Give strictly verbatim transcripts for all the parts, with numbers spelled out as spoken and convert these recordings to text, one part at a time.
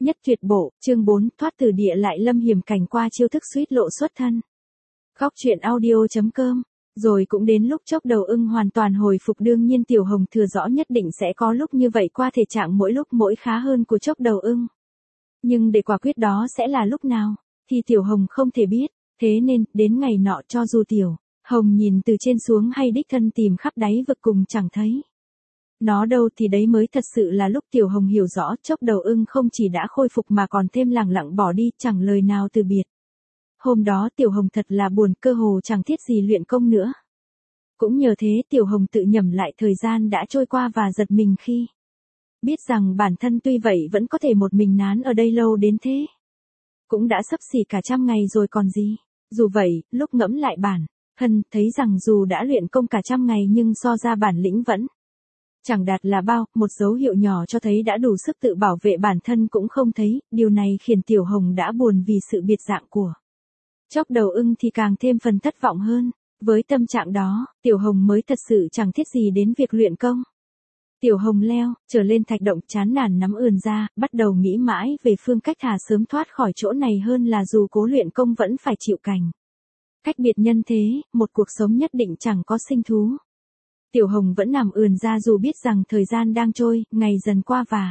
Nhất tuyệt bộ, chương bốn, thoát từ địa lại lâm hiểm cảnh qua chiêu thức suýt lộ xuất thân. Góc truyện audio.com. Rồi cũng đến lúc chốc đầu ưng hoàn toàn hồi phục, đương nhiên Tiểu Hồng thừa rõ nhất định sẽ có lúc như vậy qua thể trạng mỗi lúc mỗi khá hơn của chốc đầu ưng. Nhưng để quả quyết đó sẽ là lúc nào, thì Tiểu Hồng không thể biết, thế nên, đến ngày nọ cho dù Tiểu Hồng nhìn từ trên xuống hay đích thân tìm khắp đáy vực cùng chẳng thấy nó đâu, thì đấy mới thật sự là lúc Tiểu Hồng hiểu rõ chốc đầu ưng không chỉ đã khôi phục mà còn thêm lẳng lặng bỏ đi, chẳng lời nào từ biệt. Hôm đó Tiểu Hồng thật là buồn, cơ hồ chẳng thiết gì luyện công nữa. Cũng nhờ thế Tiểu Hồng tự nhẩm lại thời gian đã trôi qua và giật mình khi biết rằng bản thân tuy vậy vẫn có thể một mình nán ở đây lâu đến thế. Cũng đã xấp xỉ cả trăm ngày rồi còn gì. Dù vậy, lúc ngẫm lại bản thân thấy rằng dù đã luyện công cả trăm ngày nhưng so ra bản lĩnh vẫn chẳng đạt là bao, một dấu hiệu nhỏ cho thấy đã đủ sức tự bảo vệ bản thân cũng không thấy, điều này khiến Tiểu Hồng đã buồn vì sự biệt dạng của chốc đầu ưng thì càng thêm phần thất vọng hơn. Với tâm trạng đó, Tiểu Hồng mới thật sự chẳng thiết gì đến việc luyện công. Tiểu Hồng leo trở lên thạch động, chán nản nắm ườn ra, bắt đầu nghĩ mãi về phương cách thà sớm thoát khỏi chỗ này hơn là dù cố luyện công vẫn phải chịu cảnh cách biệt nhân thế, một cuộc sống nhất định chẳng có sinh thú. Tiểu Hồng vẫn nằm ườn ra dù biết rằng thời gian đang trôi, ngày dần qua và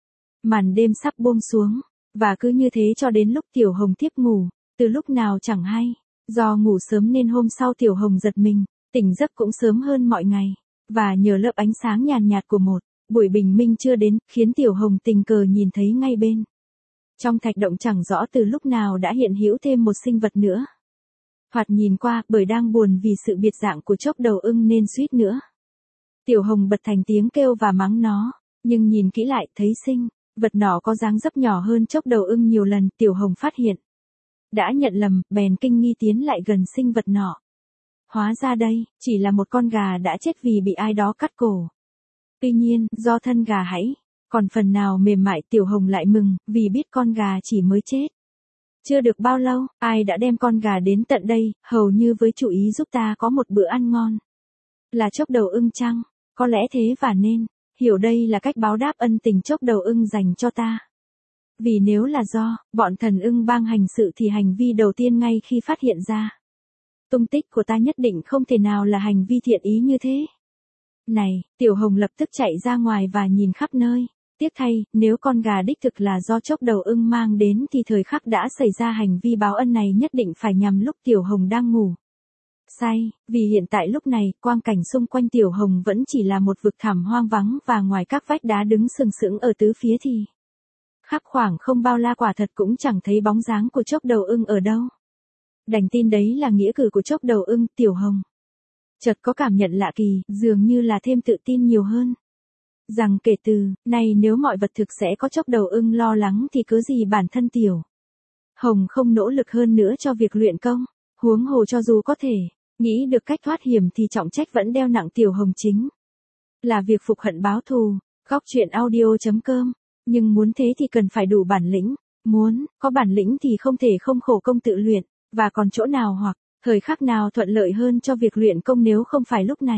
màn đêm sắp buông xuống, và cứ như thế cho đến lúc Tiểu Hồng thiếp ngủ, từ lúc nào chẳng hay. Do ngủ sớm nên hôm sau Tiểu Hồng giật mình, tỉnh giấc cũng sớm hơn mọi ngày, và nhờ lớp ánh sáng nhàn nhạt của một buổi bình minh chưa đến, khiến Tiểu Hồng tình cờ nhìn thấy ngay bên trong thạch động chẳng rõ từ lúc nào đã hiện hữu thêm một sinh vật nữa. Thoạt nhìn qua, bởi đang buồn vì sự biệt dạng của chốc đầu ưng nên suýt nữa Tiểu Hồng bật thành tiếng kêu và mắng nó, nhưng nhìn kỹ lại thấy sinh vật nọ có dáng dấp nhỏ hơn chốc đầu ưng nhiều lần. Tiểu Hồng phát hiện đã nhận lầm, bèn kinh nghi tiến lại gần sinh vật nọ. Hóa ra đây chỉ là một con gà đã chết vì bị ai đó cắt cổ. Tuy nhiên, do thân gà hãy còn phần nào mềm mại, Tiểu Hồng lại mừng vì biết con gà chỉ mới chết chưa được bao lâu, ai đã đem con gà đến tận đây, hầu như với chủ ý giúp ta có một bữa ăn ngon. Là chốc đầu ưng chăng? Có lẽ thế, và nên hiểu đây là cách báo đáp ân tình chốc đầu ưng dành cho ta. Vì nếu là do bọn thần ưng bang hành sự thì hành vi đầu tiên ngay khi phát hiện ra tung tích của ta nhất định không thể nào là hành vi thiện ý như thế. Này, Tiểu Hồng lập tức chạy ra ngoài và nhìn khắp nơi. Tiếc thay, nếu con gà đích thực là do chốc đầu ưng mang đến thì thời khắc đã xảy ra hành vi báo ân này nhất định phải nhằm lúc Tiểu Hồng đang ngủ say, vì hiện tại lúc này, quang cảnh xung quanh Tiểu Hồng vẫn chỉ là một vực thẳm hoang vắng, và ngoài các vách đá đứng sừng sững ở tứ phía thì khắp khoảng không bao la quả thật cũng chẳng thấy bóng dáng của chốc đầu ưng ở đâu. Đành tin đấy là nghĩa cử của chốc đầu ưng. Tiểu Hồng chợt có cảm nhận lạ kỳ, dường như là thêm tự tin nhiều hơn. Rằng kể từ nay nếu mọi vật thực sẽ có chốc đầu ưng lo lắng thì cớ gì bản thân Tiểu Hồng không nỗ lực hơn nữa cho việc luyện công. Huống hồ cho dù có thể nghĩ được cách thoát hiểm thì trọng trách vẫn đeo nặng Tiểu Hồng chính là việc phục hận báo thù. Góc truyện audio.com. Nhưng muốn thế thì cần phải đủ bản lĩnh. Muốn có bản lĩnh thì không thể không khổ công tự luyện. Và còn chỗ nào hoặc thời khắc nào thuận lợi hơn cho việc luyện công nếu không phải lúc này.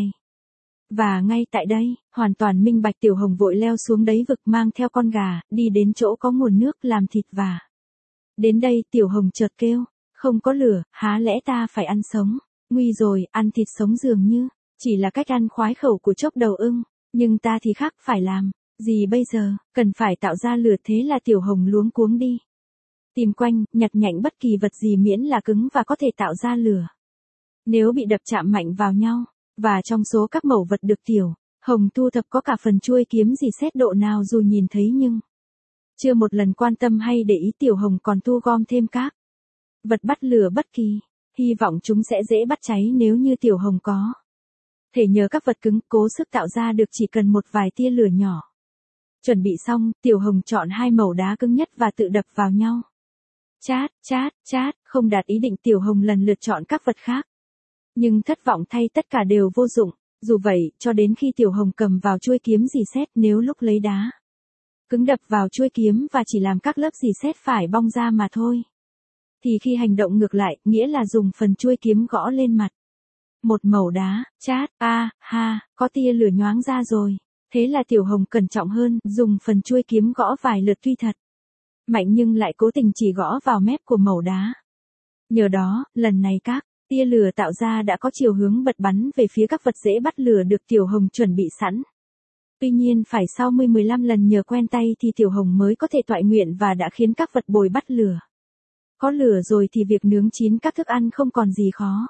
Và ngay tại đây, hoàn toàn minh bạch, Tiểu Hồng vội leo xuống đáy vực mang theo con gà, đi đến chỗ có nguồn nước làm thịt. Và đến đây Tiểu Hồng chợt kêu, không có lửa, há lẽ ta phải ăn sống? Nguy rồi, ăn thịt sống dường như chỉ là cách ăn khoái khẩu của chốc đầu ưng, nhưng ta thì khác, phải làm gì bây giờ? Cần phải tạo ra lửa. Thế là Tiểu Hồng luống cuống đi tìm quanh, nhặt nhạnh bất kỳ vật gì miễn là cứng và có thể tạo ra lửa. Nếu bị đập chạm mạnh vào nhau, và trong số các mẩu vật được Tiểu Hồng thu thập có cả phần chuôi kiếm dì xét độ nào dù nhìn thấy nhưng chưa một lần quan tâm hay để ý, Tiểu Hồng còn thu gom thêm các vật bắt lửa bất kỳ, hy vọng chúng sẽ dễ bắt cháy nếu như Tiểu Hồng có thể nhờ các vật cứng cố sức tạo ra được chỉ cần một vài tia lửa nhỏ. Chuẩn bị xong, Tiểu Hồng chọn hai mẩu đá cứng nhất và tự đập vào nhau. Chát, chát, chát, không đạt ý định, Tiểu Hồng lần lượt chọn các vật khác. Nhưng thất vọng thay, tất cả đều vô dụng. Dù vậy, cho đến khi Tiểu Hồng cầm vào chuôi kiếm rỉ sét, nếu lúc lấy đá cứng đập vào chuôi kiếm và chỉ làm các lớp rỉ sét phải bong ra mà thôi, thì khi hành động ngược lại, nghĩa là dùng phần chuôi kiếm gõ lên mặt một mẩu đá, chát, a, à, ha, có tia lửa nhoáng ra rồi. Thế là Tiểu Hồng cẩn trọng hơn, dùng phần chuôi kiếm gõ vài lượt, tuy thật mạnh nhưng lại cố tình chỉ gõ vào mép của mẩu đá. Nhờ đó, lần này các tia lửa tạo ra đã có chiều hướng bật bắn về phía các vật dễ bắt lửa được Tiểu Hồng chuẩn bị sẵn. Tuy nhiên phải sau mười mười lăm lần nhờ quen tay thì Tiểu Hồng mới có thể toại nguyện và đã khiến các vật bồi bắt lửa. Có lửa rồi thì việc nướng chín các thức ăn không còn gì khó.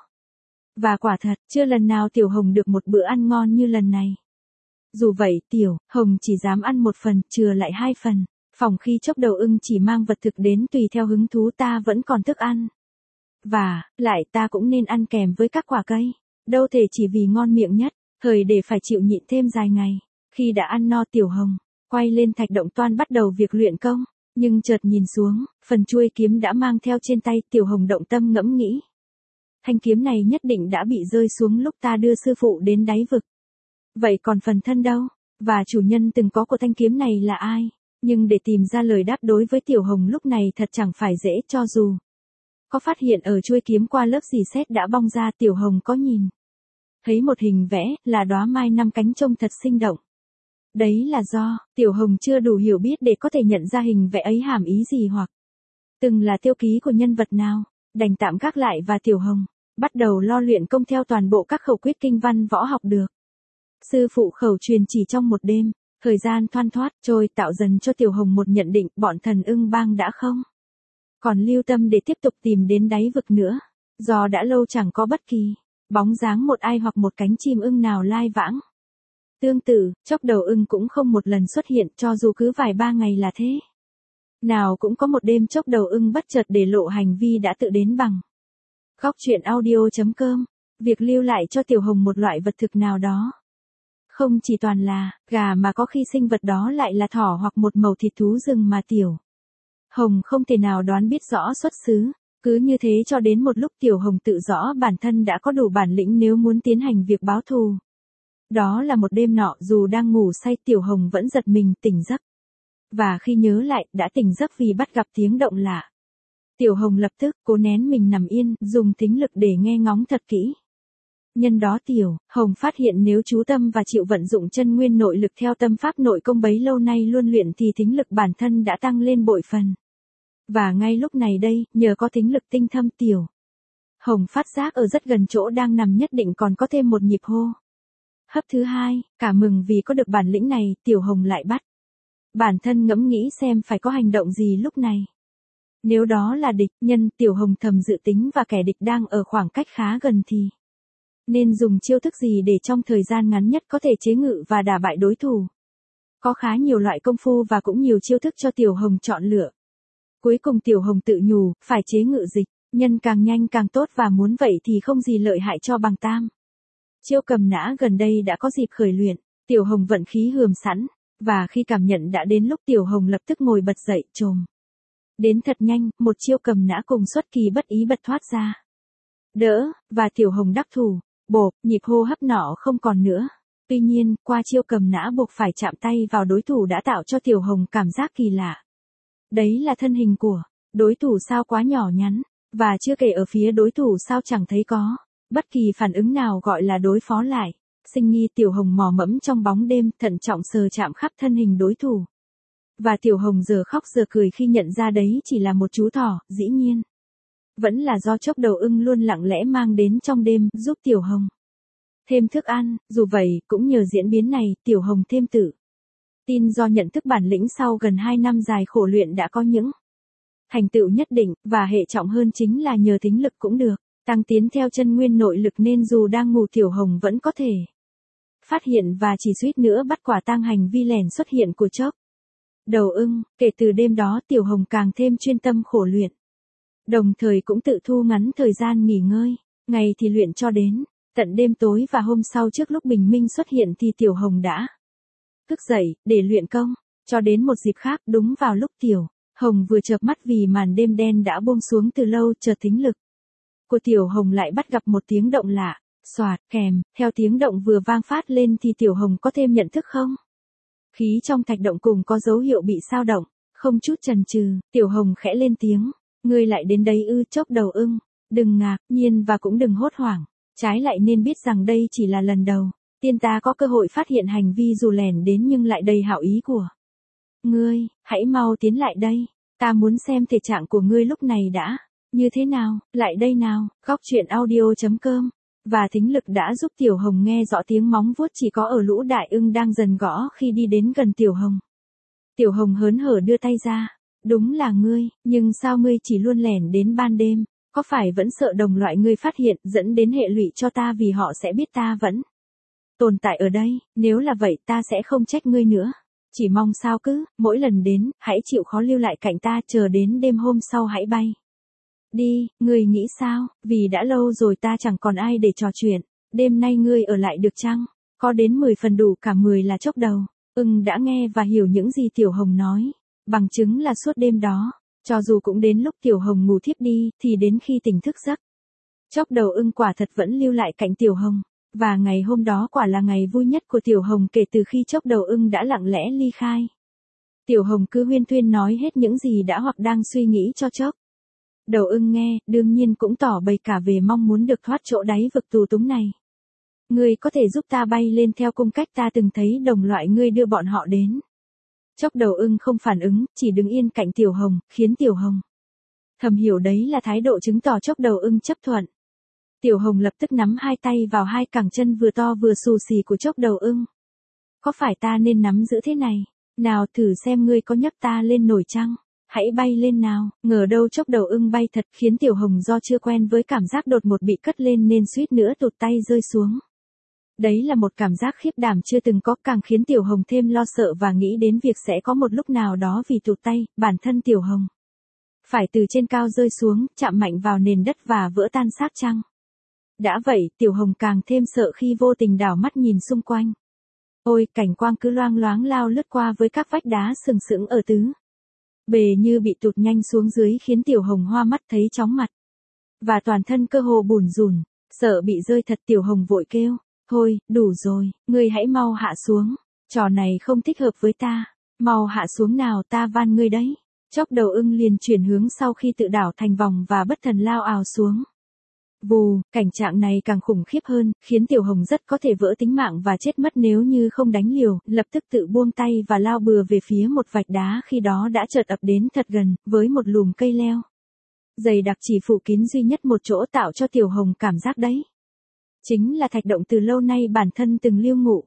Và quả thật, chưa lần nào Tiểu Hồng được một bữa ăn ngon như lần này. Dù vậy, Tiểu Hồng chỉ dám ăn một phần, chừa lại hai phần. Phòng khi chốc đầu ưng chỉ mang vật thực đến tùy theo hứng thú ta vẫn còn thức ăn. Và, lại ta cũng nên ăn kèm với các quả cây. Đâu thể chỉ vì ngon miệng nhất, thời để phải chịu nhịn thêm dài ngày. Khi đã ăn no Tiểu Hồng, quay lên thạch động toan bắt đầu việc luyện công. Nhưng chợt nhìn xuống, phần chuôi kiếm đã mang theo trên tay Tiểu Hồng động tâm ngẫm nghĩ. Thanh kiếm này nhất định đã bị rơi xuống lúc ta đưa sư phụ đến đáy vực. Vậy còn phần thân đâu? Và chủ nhân từng có của thanh kiếm này là ai? Nhưng để tìm ra lời đáp đối với Tiểu Hồng lúc này thật chẳng phải dễ cho dù. Có phát hiện ở chuôi kiếm qua lớp xì sét đã bong ra Tiểu Hồng có nhìn. Thấy một hình vẽ là đóa mai năm cánh trông thật sinh động. Đấy là do, Tiểu Hồng chưa đủ hiểu biết để có thể nhận ra hình vẽ ấy hàm ý gì hoặc từng là tiêu ký của nhân vật nào, đành tạm gác lại và Tiểu Hồng bắt đầu lo luyện công theo toàn bộ các khẩu quyết kinh văn võ học được. Sư phụ khẩu truyền chỉ trong một đêm, thời gian thoăn thoắt trôi tạo dần cho Tiểu Hồng một nhận định bọn thần ưng bang đã không còn lưu tâm để tiếp tục tìm đến đáy vực nữa, do đã lâu chẳng có bất kỳ bóng dáng một ai hoặc một cánh chim ưng nào lai vãng. Tương tự, chốc đầu ưng cũng không một lần xuất hiện cho dù cứ vài ba ngày là thế. Nào cũng có một đêm chốc đầu ưng bất chợt để lộ hành vi đã tự đến bằng. Góc truyện audio chấm com, việc lưu lại cho Tiểu Hồng một loại vật thực nào đó. Không chỉ toàn là gà mà có khi sinh vật đó lại là thỏ hoặc một mẩu thịt thú rừng mà Tiểu Hồng không thể nào đoán biết rõ xuất xứ. Cứ như thế cho đến một lúc Tiểu Hồng tự rõ bản thân đã có đủ bản lĩnh nếu muốn tiến hành việc báo thù. Đó là một đêm nọ dù đang ngủ say Tiểu Hồng vẫn giật mình tỉnh giấc. Và khi nhớ lại đã tỉnh giấc vì bắt gặp tiếng động lạ. Tiểu Hồng lập tức cố nén mình nằm yên, dùng thính lực để nghe ngóng thật kỹ. Nhân đó Tiểu Hồng phát hiện nếu chú tâm và chịu vận dụng chân nguyên nội lực theo tâm pháp nội công bấy lâu nay luôn luyện thì thính lực bản thân đã tăng lên bội phần. Và ngay lúc này đây, nhờ có thính lực tinh thâm Tiểu Hồng phát giác ở rất gần chỗ đang nằm nhất định còn có thêm một nhịp hô hấp thứ hai. Cả mừng vì có được bản lĩnh này, Tiểu Hồng lại bắt bản thân ngẫm nghĩ xem phải có hành động gì lúc này. Nếu đó là địch nhân, Tiểu Hồng thầm dự tính và kẻ địch đang ở khoảng cách khá gần thì nên dùng chiêu thức gì để trong thời gian ngắn nhất có thể chế ngự và đả bại đối thủ. Có khá nhiều loại công phu và cũng nhiều chiêu thức cho Tiểu Hồng chọn lựa. Cuối cùng Tiểu Hồng tự nhủ, phải chế ngự dịch nhân càng nhanh càng tốt và muốn vậy thì không gì lợi hại cho bằng tam. Chiêu cầm nã gần đây đã có dịp khởi luyện, Tiểu Hồng vận khí hườm sẵn, và khi cảm nhận đã đến lúc Tiểu Hồng lập tức ngồi bật dậy trồm đến thật nhanh, một chiêu cầm nã cùng xuất kỳ bất ý bật thoát ra. Đỡ, và Tiểu Hồng đắc thủ, bộp, nhịp hô hấp nọ không còn nữa. Tuy nhiên, qua chiêu cầm nã buộc phải chạm tay vào đối thủ đã tạo cho Tiểu Hồng cảm giác kỳ lạ. Đấy là thân hình của đối thủ sao quá nhỏ nhắn, và chưa kể ở phía đối thủ sao chẳng thấy có bất kỳ phản ứng nào gọi là đối phó lại. Sinh nghi Tiểu Hồng mò mẫm trong bóng đêm, thận trọng sờ chạm khắp thân hình đối thủ. Và Tiểu Hồng giờ khóc giờ cười khi nhận ra đấy chỉ là một chú thỏ, dĩ nhiên. Vẫn là do chốc đầu ưng luôn lặng lẽ mang đến trong đêm, giúp Tiểu Hồng thêm thức ăn. Dù vậy, cũng nhờ diễn biến này, Tiểu Hồng thêm tự tin do nhận thức bản lĩnh sau gần hai năm dài khổ luyện đã có những thành tựu nhất định, và hệ trọng hơn chính là nhờ thính lực cũng được tăng tiến theo chân nguyên nội lực nên dù đang ngủ Tiểu Hồng vẫn có thể phát hiện và chỉ suýt nữa bắt quả tang hành vi lẻn xuất hiện của chốc đầu ưng. Kể từ đêm đó Tiểu Hồng càng thêm chuyên tâm khổ luyện. Đồng thời cũng tự thu ngắn thời gian nghỉ ngơi, ngày thì luyện cho đến tận đêm tối và hôm sau trước lúc bình minh xuất hiện thì Tiểu Hồng đã thức dậy để luyện công. Cho đến một dịp khác đúng vào lúc Tiểu Hồng vừa chợp mắt vì màn đêm đen đã buông xuống từ lâu, chợt thính lực của Tiểu Hồng lại bắt gặp một tiếng động lạ. Xoạt, kèm, theo tiếng động vừa vang phát lên thì Tiểu Hồng có thêm nhận thức không? Khí trong thạch động cùng có dấu hiệu bị xao động, không chút chần chừ, Tiểu Hồng khẽ lên tiếng, ngươi lại đến đây ư? Chốc đầu ưng, đừng ngạc nhiên và cũng đừng hốt hoảng, trái lại nên biết rằng đây chỉ là lần đầu tiên ta có cơ hội phát hiện hành vi dù lẻn đến nhưng lại đầy hảo ý của ngươi, hãy mau tiến lại đây. Ta muốn xem thể trạng của ngươi lúc này đã. Như thế nào, lại đây nào, góc chuyện audio.com. Và thính lực đã giúp Tiểu Hồng nghe rõ tiếng móng vuốt chỉ có ở lũ đại ưng đang dần gõ khi đi đến gần Tiểu Hồng. Tiểu Hồng hớn hở đưa tay ra. Đúng là ngươi, nhưng sao ngươi chỉ luôn lẻn đến ban đêm, có phải vẫn sợ đồng loại ngươi phát hiện dẫn đến hệ lụy cho ta vì họ sẽ biết ta vẫn tồn tại ở đây, nếu là vậy ta sẽ không trách ngươi nữa. Chỉ mong sao cứ, mỗi lần đến, hãy chịu khó lưu lại cạnh ta chờ đến đêm hôm sau hãy bay. Đi, ngươi nghĩ sao, vì đã lâu rồi ta chẳng còn ai để trò chuyện, đêm nay ngươi ở lại được chăng? Có đến mười phần đủ cả mười là chốc đầu. Ưng đã nghe và hiểu những gì Tiểu Hồng nói. Bằng chứng là suốt đêm đó, cho dù cũng đến lúc Tiểu Hồng ngủ thiếp đi, thì đến khi tỉnh thức giấc, chốc đầu ưng quả thật vẫn lưu lại cạnh Tiểu Hồng. Và ngày hôm đó quả là ngày vui nhất của Tiểu Hồng kể từ khi chốc đầu ưng đã lặng lẽ ly khai. Tiểu Hồng cứ huyên thuyên nói hết những gì đã hoặc đang suy nghĩ cho chốc đầu ưng nghe, đương nhiên cũng tỏ bày cả về mong muốn được thoát chỗ đáy vực tù túng này. Ngươi có thể giúp ta bay lên theo cung cách ta từng thấy đồng loại ngươi đưa bọn họ đến. Chốc đầu ưng không phản ứng, chỉ đứng yên cạnh Tiểu Hồng, khiến Tiểu Hồng thầm hiểu đấy là thái độ chứng tỏ chốc đầu ưng chấp thuận. Tiểu Hồng lập tức nắm hai tay vào hai cẳng chân vừa to vừa xù xì của chốc đầu ưng. Có phải ta nên nắm giữ thế này? Nào thử xem ngươi có nhấc ta lên nổi chăng? Hãy bay lên nào, ngờ đâu chốc đầu ưng bay thật khiến Tiểu Hồng do chưa quen với cảm giác đột ngột bị cất lên nên suýt nữa tụt tay rơi xuống. Đấy là một cảm giác khiếp đảm chưa từng có, càng khiến Tiểu Hồng thêm lo sợ và nghĩ đến việc sẽ có một lúc nào đó vì tụt tay, bản thân Tiểu Hồng phải từ trên cao rơi xuống, chạm mạnh vào nền đất và vỡ tan xác chăng? Đã vậy, Tiểu Hồng càng thêm sợ khi vô tình đảo mắt nhìn xung quanh. Ôi, cảnh quang cứ loang loáng lao lướt qua với các vách đá sừng sững ở tứ bề như bị tụt nhanh xuống dưới khiến Tiểu Hồng hoa mắt thấy chóng mặt. Và toàn thân cơ hồ bủn rủn, sợ bị rơi thật. Tiểu Hồng vội kêu, thôi, đủ rồi, ngươi hãy mau hạ xuống, trò này không thích hợp với ta, mau hạ xuống nào ta van ngươi đấy. Chốc đầu ưng liền chuyển hướng sau khi tự đảo thành vòng và bất thần lao ào xuống. Vù, cảnh trạng này càng khủng khiếp hơn, khiến Tiểu Hồng rất có thể vỡ tính mạng và chết mất nếu như không đánh liều, lập tức tự buông tay và lao bừa về phía một vạch đá khi đó đã chợt ập đến thật gần, với một lùm cây leo dày đặc chỉ phủ kín duy nhất một chỗ tạo cho Tiểu Hồng cảm giác đấy chính là thạch động từ lâu nay bản thân từng lưu ngụ.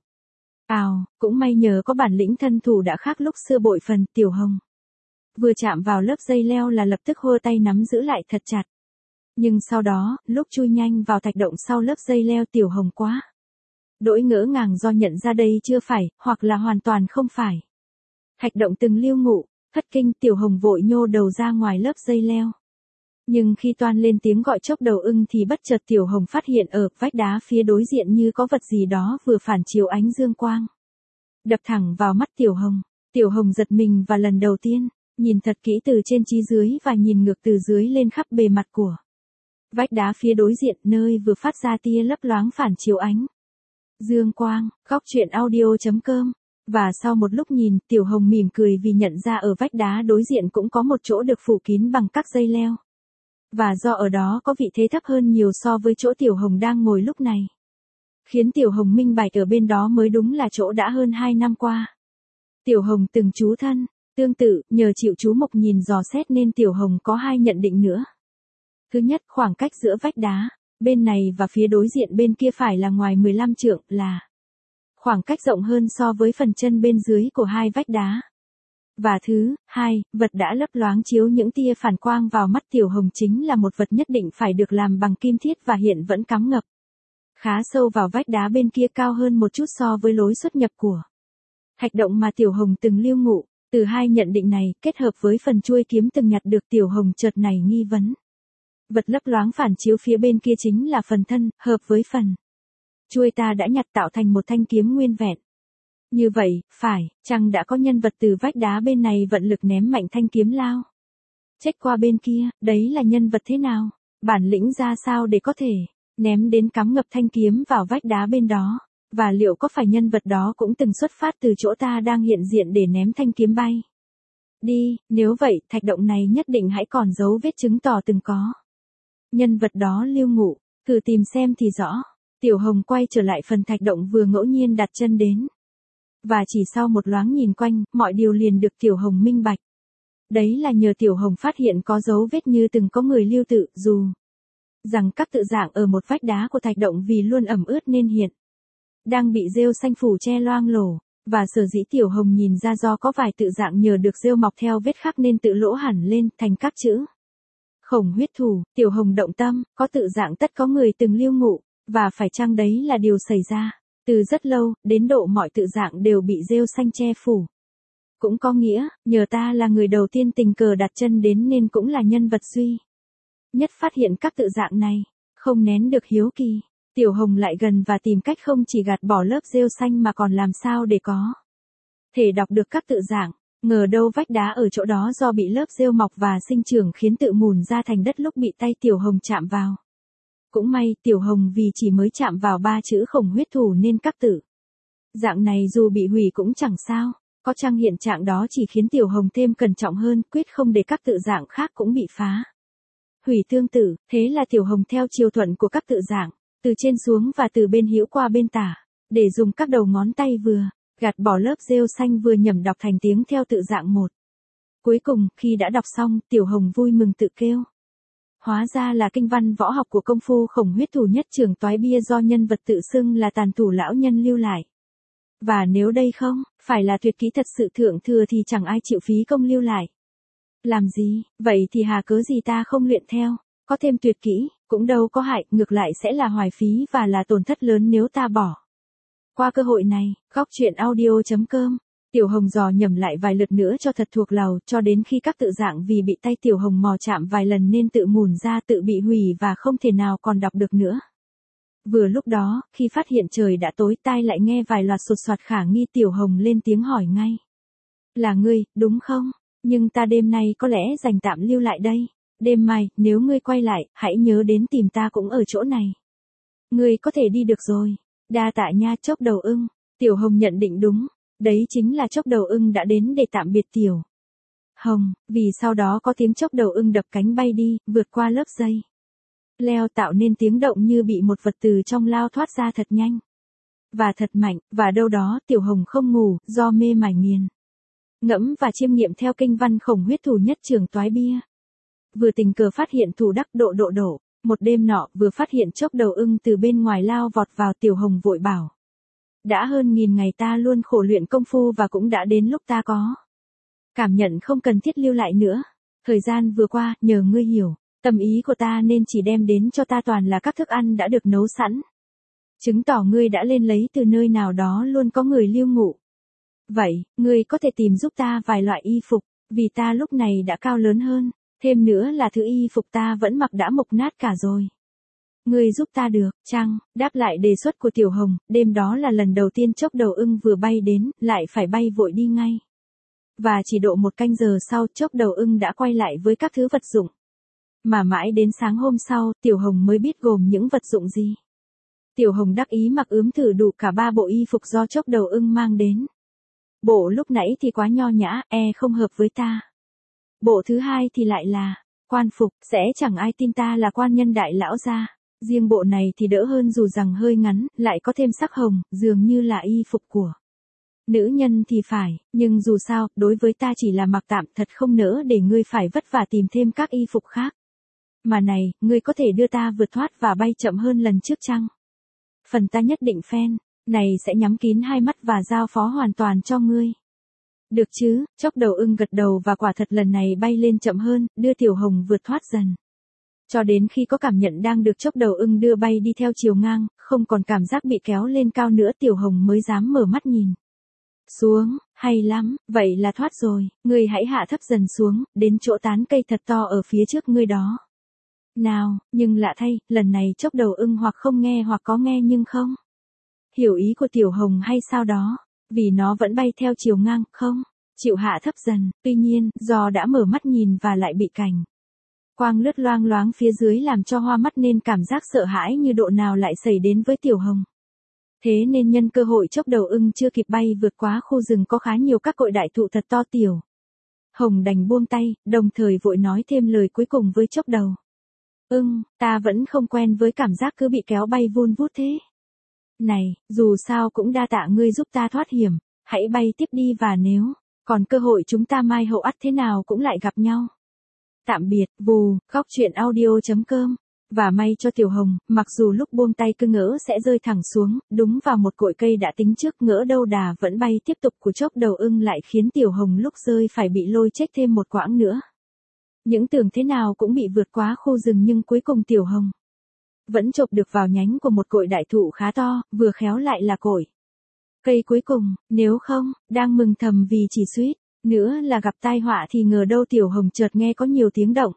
Ào, cũng may nhờ có bản lĩnh thân thủ đã khác lúc xưa bội phần. Tiểu Hồng vừa chạm vào lớp dây leo là lập tức hô tay nắm giữ lại thật chặt. Nhưng sau đó, lúc chui nhanh vào thạch động sau lớp dây leo, Tiểu Hồng quá đỗi ngỡ ngàng do nhận ra đây chưa phải, hoặc là hoàn toàn không phải thạch động từng lưu ngụ. Thất kinh, Tiểu Hồng vội nhô đầu ra ngoài lớp dây leo. Nhưng khi toan lên tiếng gọi chốc đầu ưng thì bất chợt Tiểu Hồng phát hiện ở vách đá phía đối diện như có vật gì đó vừa phản chiếu ánh dương quang, đập thẳng vào mắt Tiểu Hồng. Tiểu Hồng giật mình và lần đầu tiên nhìn thật kỹ từ trên chí dưới và nhìn ngược từ dưới lên khắp bề mặt của vách đá phía đối diện, nơi vừa phát ra tia lấp loáng phản chiếu ánh dương quang. Góc chuyện audio.com. Và sau một lúc nhìn, Tiểu Hồng mỉm cười vì nhận ra ở vách đá đối diện cũng có một chỗ được phủ kín bằng các dây leo. Và do ở đó có vị thế thấp hơn nhiều so với chỗ Tiểu Hồng đang ngồi lúc này, khiến Tiểu Hồng minh bạch ở bên đó mới đúng là chỗ đã hơn hai năm qua Tiểu Hồng từng trú thân. Tương tự, nhờ chịu chú mộc nhìn dò xét nên Tiểu Hồng có hai nhận định nữa. Thứ nhất, khoảng cách giữa vách đá bên này và phía đối diện bên kia phải là ngoài mười lăm trượng, là khoảng cách rộng hơn so với phần chân bên dưới của hai vách đá. Và thứ hai, vật đã lấp loáng chiếu những tia phản quang vào mắt Tiểu Hồng chính là một vật nhất định phải được làm bằng kim thiết và hiện vẫn cắm ngập khá sâu vào vách đá bên kia, cao hơn một chút so với lối xuất nhập của thạch động mà Tiểu Hồng từng lưu ngụ. Từ hai nhận định này, kết hợp với phần chuôi kiếm từng nhặt được, Tiểu Hồng chợt nảy nghi vấn. Vật lấp loáng phản chiếu phía bên kia chính là phần thân, hợp với phần chuôi ta đã nhặt tạo thành một thanh kiếm nguyên vẹn. Như vậy, phải chăng đã có nhân vật từ vách đá bên này vận lực ném mạnh thanh kiếm lao chếch qua bên kia? Đấy là nhân vật thế nào? Bản lĩnh ra sao để có thể ném đến cắm ngập thanh kiếm vào vách đá bên đó? Và liệu có phải nhân vật đó cũng từng xuất phát từ chỗ ta đang hiện diện để ném thanh kiếm bay đi? Nếu vậy, thạch động này nhất định hãy còn dấu vết chứng tỏ từng có nhân vật đó lưu ngụ. Thử tìm xem thì rõ. Tiểu Hồng quay trở lại phần thạch động vừa ngẫu nhiên đặt chân đến. Và chỉ sau một loáng nhìn quanh, mọi điều liền được Tiểu Hồng minh bạch. Đấy là nhờ Tiểu Hồng phát hiện có dấu vết như từng có người lưu tự, dù rằng các tự dạng ở một vách đá của thạch động vì luôn ẩm ướt nên hiện đang bị rêu xanh phủ che loang lổ, và sở dĩ Tiểu Hồng nhìn ra do có vài tự dạng nhờ được rêu mọc theo vết khắc nên tự lỗ hẳn lên thành các chữ Khổng huyết thủ. Tiểu Hồng động tâm, có tự dạng tất có người từng lưu ngụ, và phải chăng đấy là điều xảy ra từ rất lâu, đến độ mọi tự dạng đều bị rêu xanh che phủ. Cũng có nghĩa, nhờ ta là người đầu tiên tình cờ đặt chân đến nên cũng là nhân vật duy nhất phát hiện các tự dạng này. Không nén được hiếu kỳ, Tiểu Hồng lại gần và tìm cách không chỉ gạt bỏ lớp rêu xanh mà còn làm sao để có thể đọc được các tự dạng. Ngờ đâu vách đá ở chỗ đó do bị lớp rêu mọc và sinh trưởng khiến tự mùn ra thành đất lúc bị tay Tiểu Hồng chạm vào. Cũng may Tiểu Hồng vì chỉ mới chạm vào ba chữ Khổng huyết thủ nên các tự dạng này dù bị hủy cũng chẳng sao. Có chăng hiện trạng đó chỉ khiến Tiểu Hồng thêm cẩn trọng hơn, quyết không để các tự dạng khác cũng bị phá hủy tương tự. Thế là Tiểu Hồng theo chiều thuận của các tự dạng, từ trên xuống và từ bên hữu qua bên tả, để dùng các đầu ngón tay vừa gạt bỏ lớp rêu xanh vừa nhẩm đọc thành tiếng theo tự dạng một. Cuối cùng, khi đã đọc xong, Tiểu Hồng vui mừng tự kêu. Hóa ra là kinh văn võ học của công phu Khổng huyết thủ nhất trường toái bia do nhân vật tự xưng là Tàn Thủ lão nhân lưu lại. Và nếu đây không phải là tuyệt kỹ thật sự thượng thừa thì chẳng ai chịu phí công lưu lại. Làm gì, vậy thì hà cớ gì ta không luyện theo, có thêm tuyệt kỹ, cũng đâu có hại, ngược lại sẽ là hoài phí và là tổn thất lớn nếu ta bỏ qua cơ hội này. Góc truyện audio chấm com. Tiểu Hồng dò nhầm lại vài lượt nữa cho thật thuộc lầu, cho đến khi các tự dạng vì bị tay Tiểu Hồng mò chạm vài lần nên tự mùn ra, tự bị hủy và không thể nào còn đọc được nữa. Vừa lúc đó, khi phát hiện trời đã tối, tai lại nghe vài loạt sột soạt khả nghi. Tiểu Hồng lên tiếng hỏi ngay. Là ngươi, đúng không? Nhưng ta đêm nay có lẽ dành tạm lưu lại đây. Đêm mai, nếu ngươi quay lại, hãy nhớ đến tìm ta cũng ở chỗ này. Ngươi có thể đi được rồi. Đa tạ nha Chốc Đầu Ưng. Tiểu Hồng nhận định đúng. Đấy chính là Chốc Đầu Ưng đã đến để tạm biệt Tiểu Hồng, vì sau đó có tiếng Chốc Đầu Ưng đập cánh bay đi, vượt qua lớp dây leo tạo nên tiếng động như bị một vật từ trong lao thoát ra thật nhanh và thật mạnh, và đâu đó Tiểu Hồng không ngủ, do mê mải nghiền ngẫm và chiêm nghiệm theo kinh văn Khổng huyết thủ nhất trường toái bia. Vừa tình cờ phát hiện thủ đắc độ độ đổ, một đêm nọ vừa phát hiện Chốc Đầu Ưng từ bên ngoài lao vọt vào. Tiểu Hồng vội bảo. Đã hơn nghìn ngày ta luôn khổ luyện công phu và cũng đã đến lúc ta có cảm nhận không cần thiết lưu lại nữa. Thời gian vừa qua, nhờ ngươi hiểu tâm ý của ta nên chỉ đem đến cho ta toàn là các thức ăn đã được nấu sẵn, chứng tỏ ngươi đã lên lấy từ nơi nào đó luôn có người lưu ngụ. Vậy, ngươi có thể tìm giúp ta vài loại y phục, vì ta lúc này đã cao lớn hơn, thêm nữa là thứ y phục ta vẫn mặc đã mục nát cả rồi. Ngươi giúp ta được, chăng? Đáp lại đề xuất của Tiểu Hồng, đêm đó là lần đầu tiên Chốc Đầu Ưng vừa bay đến, lại phải bay vội đi ngay. Và chỉ độ một canh giờ sau, Chốc Đầu Ưng đã quay lại với các thứ vật dụng. Mà mãi đến sáng hôm sau, Tiểu Hồng mới biết gồm những vật dụng gì. Tiểu Hồng đắc ý mặc ướm thử đủ cả ba bộ y phục do Chốc Đầu Ưng mang đến. Bộ lúc nãy thì quá nho nhã, e không hợp với ta. Bộ thứ hai thì lại là quan phục, sẽ chẳng ai tin ta là quan nhân đại lão gia. Riêng bộ này thì đỡ hơn dù rằng hơi ngắn, lại có thêm sắc hồng, dường như là y phục của nữ nhân thì phải, nhưng dù sao, đối với ta chỉ là mặc tạm, thật không nỡ để ngươi phải vất vả tìm thêm các y phục khác. Mà này, ngươi có thể đưa ta vượt thoát và bay chậm hơn lần trước chăng? Phần ta nhất định phen này sẽ nhắm kín hai mắt và giao phó hoàn toàn cho ngươi. Được chứ? Chốc Đầu Ưng gật đầu và quả thật lần này bay lên chậm hơn, đưa Tiểu Hồng vượt thoát dần. Cho đến khi có cảm nhận đang được Chốc Đầu Ưng đưa bay đi theo chiều ngang, không còn cảm giác bị kéo lên cao nữa, Tiểu Hồng mới dám mở mắt nhìn xuống. Hay lắm, vậy là thoát rồi, ngươi hãy hạ thấp dần xuống, đến chỗ tán cây thật to ở phía trước ngươi đó. Nào, nhưng lạ thay, lần này Chốc Đầu Ưng hoặc không nghe hoặc có nghe nhưng không hiểu ý của Tiểu Hồng hay sao đó, vì nó vẫn bay theo chiều ngang, không chịu hạ thấp dần. Tuy nhiên, do đã mở mắt nhìn và lại bị cảnh quang lướt loang loáng phía dưới làm cho hoa mắt nên cảm giác sợ hãi như độ nào lại xảy đến với Tiểu Hồng. Thế nên nhân cơ hội Chốc Đầu Ưng chưa kịp bay vượt quá khu rừng có khá nhiều các cội đại thụ thật to, Tiểu Hồng đành buông tay, đồng thời vội nói thêm lời cuối cùng với Chốc Đầu Ưng, ta vẫn không quen với cảm giác cứ bị kéo bay vun vút thế này, dù sao cũng đa tạ ngươi giúp ta thoát hiểm, hãy bay tiếp đi và nếu Còn cơ hội chúng ta mai hậu ắt thế nào cũng lại gặp nhau. Tạm biệt, vù, khóc chuyện audio.com. Và may cho Tiểu Hồng, mặc dù lúc buông tay cứ ngỡ sẽ rơi thẳng xuống, đúng vào một cội cây đã tính trước, ngỡ đâu đà vẫn bay tiếp tục của chốc đầu ưng lại khiến Tiểu Hồng lúc rơi phải bị lôi chết thêm một quãng nữa. Những tưởng thế nào cũng bị vượt quá khu rừng nhưng cuối cùng Tiểu Hồng vẫn chộp được vào nhánh của một cội đại thụ khá to, vừa khéo lại là cội cây cuối cùng, nếu không, đang mừng thầm vì chỉ suýt nữa là gặp tai họa thì ngờ đâu Tiểu Hồng chợt nghe có nhiều tiếng động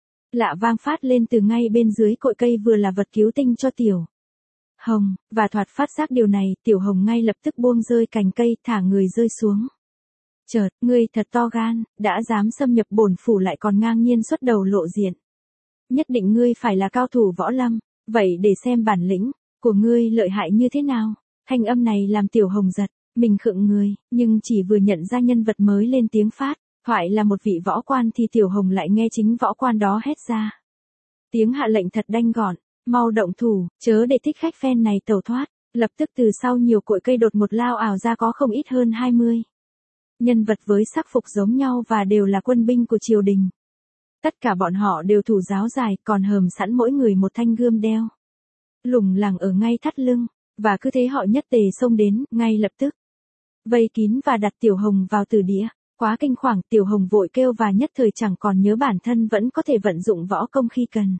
lạ vang phát lên từ ngay bên dưới cội cây, vừa là vật cứu tinh cho Tiểu Hồng, và thoạt phát giác điều này, Tiểu Hồng ngay lập tức buông rơi cành cây, thả người rơi xuống. Chợt, ngươi thật to gan, đã dám xâm nhập bổn phủ lại còn ngang nhiên xuất đầu lộ diện. Nhất định ngươi phải là cao thủ võ lâm, vậy để xem bản lĩnh của ngươi lợi hại như thế nào. Thanh âm này làm Tiểu Hồng giật mình khựng người, nhưng chỉ vừa nhận ra nhân vật mới lên tiếng phát thoại là một vị võ quan thì Tiểu Hồng lại nghe chính võ quan đó hét ra tiếng hạ lệnh thật đanh gọn, mau động thủ, chớ để thích khách phen này tẩu thoát. Lập tức từ sau nhiều cội cây đột một lao ảo ra có không ít hơn hai mươi nhân vật với sắc phục giống nhau và đều là quân binh của triều đình. Tất cả bọn họ đều thủ giáo dài, còn hờm sẵn mỗi người một thanh gươm đeo lủng lẳng ở ngay thắt lưng, và cứ thế họ nhất tề xông đến, ngay lập tức vây kín và đặt Tiểu Hồng vào tử địa. Quá kinh khủng, Tiểu Hồng vội kêu và nhất thời chẳng còn nhớ bản thân vẫn có thể vận dụng võ công khi cần.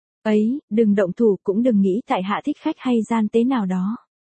Ấy, đừng động thủ, cũng đừng nghĩ tại hạ thích khách hay gian tế nào đó.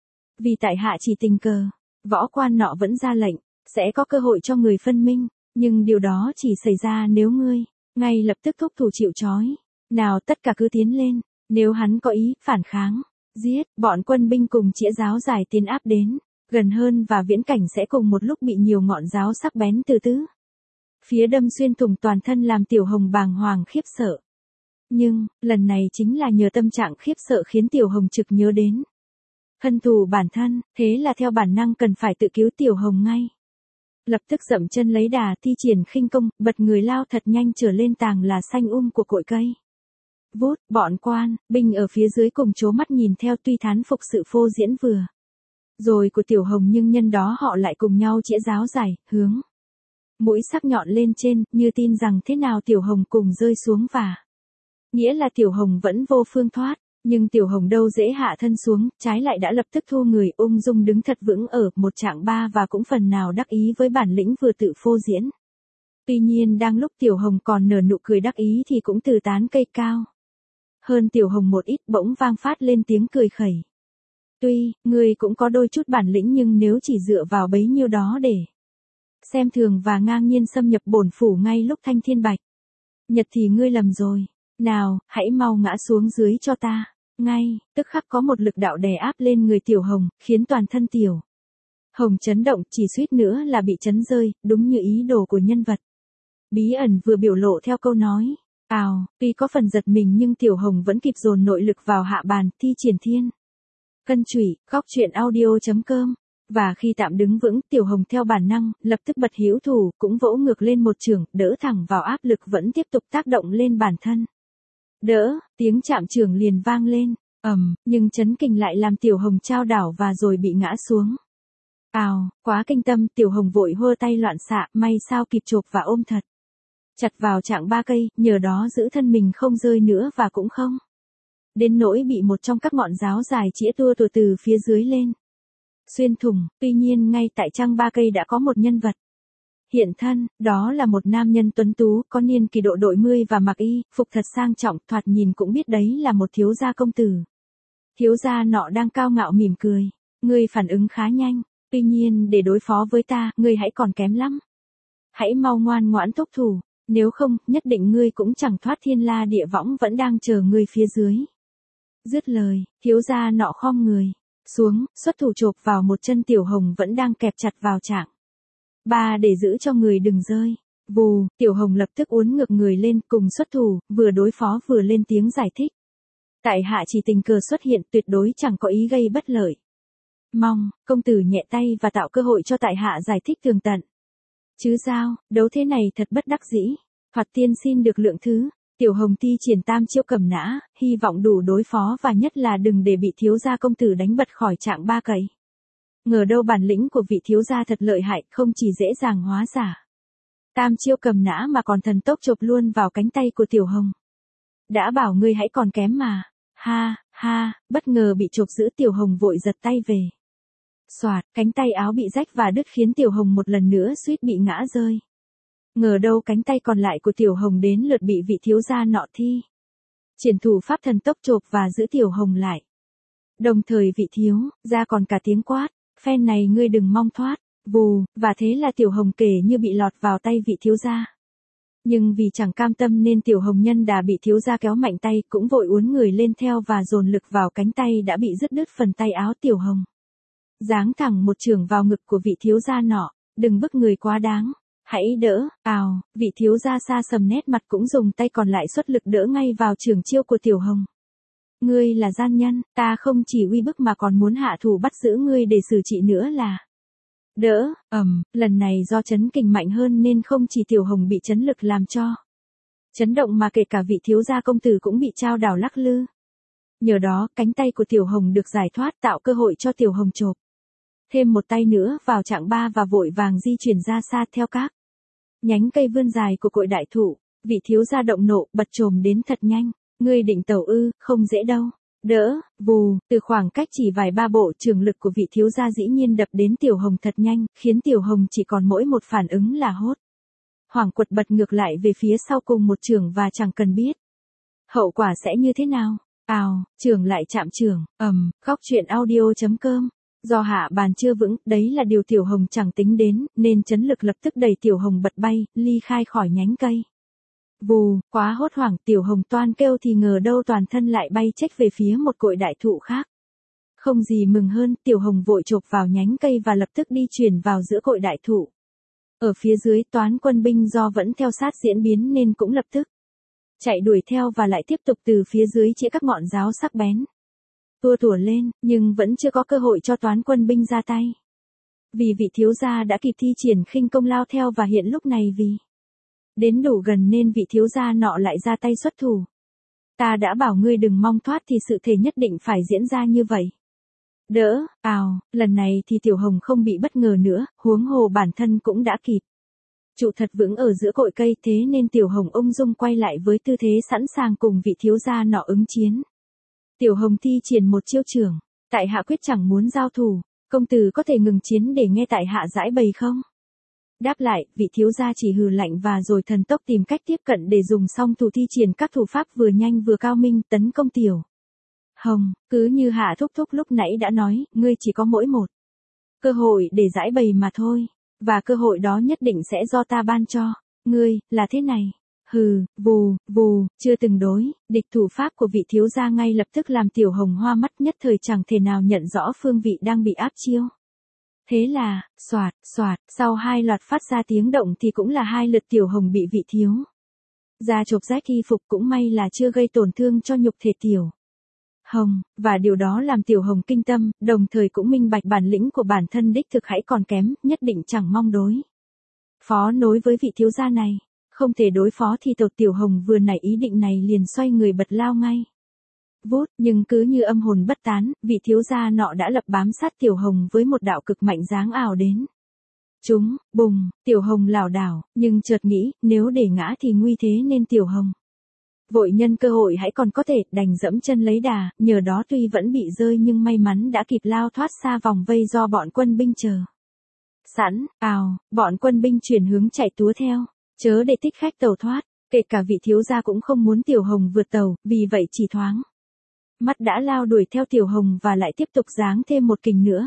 Vì tại hạ chỉ tình cờ, võ quan nọ vẫn ra lệnh, sẽ có cơ hội cho người phân minh, nhưng điều đó chỉ xảy ra nếu ngươi ngay lập tức thúc thủ chịu trói. Nào tất cả cứ tiến lên, nếu hắn có ý phản kháng, giết. Bọn quân binh cùng chĩa giáo dài tiến áp đến gần hơn và viễn cảnh sẽ cùng một lúc bị nhiều ngọn giáo sắc bén từ tứ phía đâm xuyên thủng toàn thân, làm Tiểu Hồng bàng hoàng khiếp sợ. Nhưng, lần này chính là nhờ tâm trạng khiếp sợ khiến Tiểu Hồng trực nhớ đến hận thù bản thân, thế là theo bản năng cần phải tự cứu Tiểu Hồng ngay. Lập tức dậm chân lấy đà, thi triển khinh công, bật người lao thật nhanh trở lên tàng là xanh um của cội cây. Vút, bọn quan binh ở phía dưới cùng trố mắt nhìn theo, tuy thán phục sự phô diễn vừa rồi của Tiểu Hồng nhưng nhân đó họ lại cùng nhau chĩa giáo dài, hướng mũi sắc nhọn lên trên, như tin rằng thế nào Tiểu Hồng cùng rơi xuống, và nghĩa là Tiểu Hồng vẫn vô phương thoát. Nhưng Tiểu Hồng đâu dễ hạ thân xuống, trái lại đã lập tức thu người ung dung đứng thật vững ở một trạng ba, và cũng phần nào đắc ý với bản lĩnh vừa tự phô diễn. Tuy nhiên đang lúc Tiểu Hồng còn nở nụ cười đắc ý thì cũng từ tán cây cao hơn Tiểu Hồng một ít bỗng vang phát lên tiếng cười khẩy. Tuy, ngươi cũng có đôi chút bản lĩnh, nhưng nếu chỉ dựa vào bấy nhiêu đó để xem thường và ngang nhiên xâm nhập bổn phủ ngay lúc thanh thiên bạch nhật thì ngươi lầm rồi. Nào, hãy mau ngã xuống dưới cho ta. Ngay, tức khắc có một lực đạo đè áp lên người Tiểu Hồng, khiến toàn thân Tiểu Hồng chấn động, chỉ suýt nữa là bị chấn rơi, đúng như ý đồ của nhân vật bí ẩn vừa biểu lộ theo câu nói. Ào, tuy có phần giật mình nhưng Tiểu Hồng vẫn kịp dồn nội lực vào hạ bàn, thi triển thiên cân chủy, khóc chuyện audio.com. Và khi tạm đứng vững, Tiểu Hồng theo bản năng, lập tức bật hữu thủ, cũng vỗ ngược lên một chưởng, đỡ thẳng vào áp lực vẫn tiếp tục tác động lên bản thân. Đỡ, tiếng chạm chưởng liền vang lên, ầm, nhưng chấn kình lại làm Tiểu Hồng trao đảo và rồi bị ngã xuống. Ào, quá kinh tâm, Tiểu Hồng vội hơ tay loạn xạ, may sao kịp chộp và ôm thật chặt vào trạng ba cây, nhờ đó giữ thân mình không rơi nữa và cũng không đến nỗi bị một trong các ngọn giáo dài chĩa tua tủa từ phía dưới lên xuyên thủng. Tuy nhiên ngay tại trang ba cây đã có một nhân vật hiện thân, đó là một nam nhân tuấn tú, có niên kỳ độ đội mươi và mặc y phục thật sang trọng, thoạt nhìn cũng biết đấy là một thiếu gia công tử. Thiếu gia nọ đang cao ngạo mỉm cười. Ngươi phản ứng khá nhanh, tuy nhiên để đối phó với ta, ngươi hãy còn kém lắm. Hãy mau ngoan ngoãn thúc thủ, nếu không, nhất định ngươi cũng chẳng thoát thiên la địa võng vẫn đang chờ ngươi phía dưới. Dứt lời, thiếu gia nọ khom người xuống, xuất thủ chộp vào một chân Tiểu Hồng vẫn đang kẹp chặt vào trạng ba để giữ cho người đừng rơi. Vù, Tiểu Hồng lập tức uốn ngược người lên cùng xuất thủ, vừa đối phó vừa lên tiếng giải thích. Tại hạ chỉ tình cờ xuất hiện, tuyệt đối chẳng có ý gây bất lợi. Mong, công tử nhẹ tay và tạo cơ hội cho tại hạ giải thích tường tận. Chứ sao, đấu thế này thật bất đắc dĩ. Hoặc tiên xin được lượng thứ. Tiểu Hồng thi triển tam chiêu cầm nã, hy vọng đủ đối phó và nhất là đừng để bị thiếu gia công tử đánh bật khỏi trạng ba cậy. Ngờ đâu bản lĩnh của vị thiếu gia thật lợi hại, không chỉ dễ dàng hóa giả tam chiêu cầm nã mà còn thần tốc chộp luôn vào cánh tay của Tiểu Hồng. Đã bảo ngươi hãy còn kém mà. Ha, ha, bất ngờ bị chộp giữ Tiểu Hồng vội giật tay về. Xoạt, cánh tay áo bị rách và đứt khiến Tiểu Hồng một lần nữa suýt bị ngã rơi. Ngờ đâu cánh tay còn lại của Tiểu Hồng đến lượt bị vị thiếu gia nọ thi triển thủ pháp thần tốc chộp và giữ Tiểu Hồng lại. Đồng thời vị thiếu gia còn cả tiếng quát, phen này ngươi đừng mong thoát. Vù, và thế là Tiểu Hồng kể như bị lọt vào tay vị thiếu gia. Nhưng vì chẳng cam tâm nên Tiểu Hồng nhân đà bị thiếu gia kéo mạnh tay cũng vội uốn người lên theo và dồn lực vào cánh tay đã bị rứt đứt phần tay áo Tiểu Hồng. Giáng thẳng một chưởng vào ngực của vị thiếu gia nọ, đừng bức người quá đáng. Hãy đỡ, ào, vị thiếu gia xa sầm nét mặt cũng dùng tay còn lại xuất lực đỡ ngay vào chưởng chiêu của Tiểu Hồng. Ngươi là gian nhân, ta không chỉ uy bức mà còn muốn hạ thủ bắt giữ ngươi để xử trị nữa là. Đỡ, ầm, um, lần này do chấn kình mạnh hơn nên không chỉ Tiểu Hồng bị chấn lực làm cho chấn động mà kể cả vị thiếu gia công tử cũng bị chao đảo lắc lư. Nhờ đó, cánh tay của Tiểu Hồng được giải thoát tạo cơ hội cho Tiểu Hồng chộp thêm một tay nữa vào trạng ba và vội vàng di chuyển ra xa theo các nhánh cây vươn dài của cội đại thụ. Vị thiếu gia động nộ bật chồm đến thật nhanh. Ngươi định tẩu ư, không dễ đâu. Đỡ, vù, từ khoảng cách chỉ vài ba bộ trường lực của vị thiếu gia dĩ nhiên đập đến Tiểu Hồng thật nhanh, khiến Tiểu Hồng chỉ còn mỗi một phản ứng là hốt hoảng quật bật ngược lại về phía sau cùng một trường và chẳng cần biết hậu quả sẽ như thế nào. Ào, trường lại chạm trường, ầm, um, góc truyện audio chấm com. Do hạ bàn chưa vững, đấy là điều Tiểu Hồng chẳng tính đến, nên chấn lực lập tức đẩy Tiểu Hồng bật bay, ly khai khỏi nhánh cây. Vù, quá hốt hoảng, Tiểu Hồng toan kêu thì ngờ đâu toàn thân lại bay chếch về phía một cội đại thụ khác. Không gì mừng hơn, Tiểu Hồng vội chộp vào nhánh cây và lập tức đi chuyển vào giữa cội đại thụ. Ở phía dưới toán quân binh do vẫn theo sát diễn biến nên cũng lập tức chạy đuổi theo và lại tiếp tục từ phía dưới chĩa các ngọn giáo sắc bén tua tủa lên, nhưng vẫn chưa có cơ hội cho toán quân binh ra tay. Vì vị thiếu gia đã kịp thi triển khinh công lao theo và hiện lúc này vì đến đủ gần nên vị thiếu gia nọ lại ra tay xuất thủ. Ta đã bảo ngươi đừng mong thoát thì sự thể nhất định phải diễn ra như vậy. Đỡ, ào, lần này thì Tiểu Hồng không bị bất ngờ nữa, huống hồ bản thân cũng đã kịp trụ thật vững ở giữa cội cây, thế nên Tiểu Hồng ung dung quay lại với tư thế sẵn sàng cùng vị thiếu gia nọ ứng chiến. Tiểu Hồng thi triển một chiêu trưởng, tại hạ quyết chẳng muốn giao thủ, công tử có thể ngừng chiến để nghe tại hạ giải bày không? Đáp lại, vị thiếu gia chỉ hừ lạnh và rồi thần tốc tìm cách tiếp cận để dùng song thủ thi triển các thủ pháp vừa nhanh vừa cao minh tấn công Tiểu Hồng. Cứ như hạ thúc thúc lúc nãy đã nói, ngươi chỉ có mỗi một cơ hội để giải bày mà thôi, và cơ hội đó nhất định sẽ do ta ban cho ngươi, là thế này. Hừ, vù, vù, chưa từng đối, địch thủ pháp của vị thiếu gia ngay lập tức làm Tiểu Hồng hoa mắt, nhất thời chẳng thể nào nhận rõ phương vị đang bị áp chiêu. Thế là, xoạt, xoạt, sau hai loạt phát ra tiếng động thì cũng là hai lượt Tiểu Hồng bị vị thiếu gia chộp rách y phục, cũng may là chưa gây tổn thương cho nhục thể Tiểu Hồng, và điều đó làm Tiểu Hồng kinh tâm, đồng thời cũng minh bạch bản lĩnh của bản thân đích thực hãy còn kém, nhất định chẳng mong đối phó nối với vị thiếu gia này. Không thể đối phó thì tột Tiểu Hồng vừa nảy ý định này liền xoay người bật lao ngay. Vút, nhưng cứ như âm hồn bất tán, vị thiếu gia nọ đã lập bám sát Tiểu Hồng với một đạo cực mạnh giáng ảo đến. Chúng, bùng, Tiểu Hồng lảo đảo, nhưng chợt nghĩ, nếu để ngã thì nguy thế nên Tiểu Hồng vội nhân cơ hội hãy còn có thể đành dẫm chân lấy đà, nhờ đó tuy vẫn bị rơi nhưng may mắn đã kịp lao thoát xa vòng vây do bọn quân binh chờ sẵn. Ào, bọn quân binh chuyển hướng chạy túa theo, chớ để thích khách tàu thoát, kể cả vị thiếu gia cũng không muốn Tiểu Hồng vượt tàu, vì vậy chỉ thoáng mắt đã lao đuổi theo Tiểu Hồng và lại tiếp tục giáng thêm một kình nữa.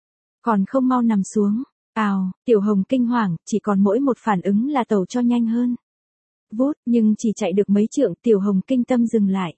Còn không mau nằm xuống. Ào, Tiểu Hồng kinh hoàng, chỉ còn mỗi một phản ứng là tàu cho nhanh hơn. Vút, nhưng chỉ chạy được mấy trượng, Tiểu Hồng kinh tâm dừng lại.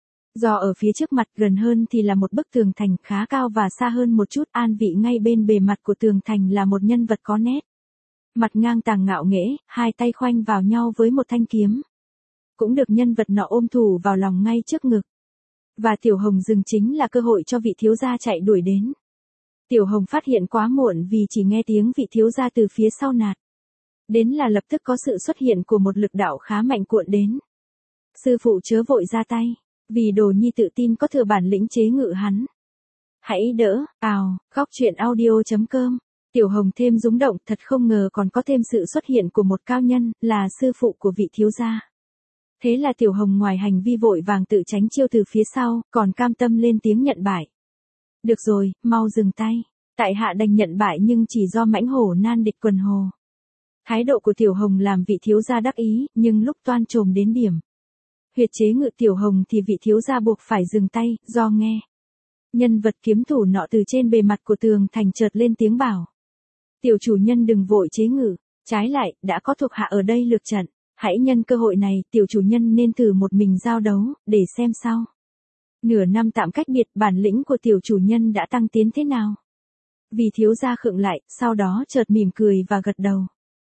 Do ở phía trước mặt gần hơn thì là một bức tường thành khá cao và xa hơn một chút, an vị ngay bên bề mặt của tường thành là một nhân vật có nét mặt ngang tàng ngạo nghễ, hai tay khoanh vào nhau với một thanh kiếm. Cũng được nhân vật nọ ôm thủ vào lòng ngay trước ngực. Và Tiểu Hồng dừng chính là cơ hội cho vị thiếu gia chạy đuổi đến. Tiểu Hồng phát hiện quá muộn vì chỉ nghe tiếng vị thiếu gia từ phía sau nạt đến là lập tức có sự xuất hiện của một lực đạo khá mạnh cuộn đến. Sư phụ chớ vội ra tay, vì đồ nhi tự tin có thừa bản lĩnh chế ngự hắn. Hãy đỡ, ào, khóc chuyện audio.com. Tiểu Hồng thêm rúng động, thật không ngờ còn có thêm sự xuất hiện của một cao nhân, là sư phụ của vị thiếu gia. Thế là Tiểu Hồng ngoài hành vi vội vàng tự tránh chiêu từ phía sau, còn cam tâm lên tiếng nhận bại. Được rồi, mau dừng tay. Tại hạ đành nhận bại nhưng chỉ do mãnh hổ nan địch quần hồ. Thái độ của Tiểu Hồng làm vị thiếu gia đắc ý, nhưng lúc toan trồm đến điểm huyệt chế ngự Tiểu Hồng thì vị thiếu gia buộc phải dừng tay, do nghe nhân vật kiếm thủ nọ từ trên bề mặt của tường thành chợt lên tiếng bảo. Tiểu chủ nhân đừng vội chế ngự, trái lại, đã có thuộc hạ ở đây lược trận, hãy nhân cơ hội này, tiểu chủ nhân nên thử một mình giao đấu, để xem sau. Nửa năm tạm cách biệt, bản lĩnh của tiểu chủ nhân đã tăng tiến thế nào? Vì thiếu gia khựng lại, sau đó chợt mỉm cười và gật đầu.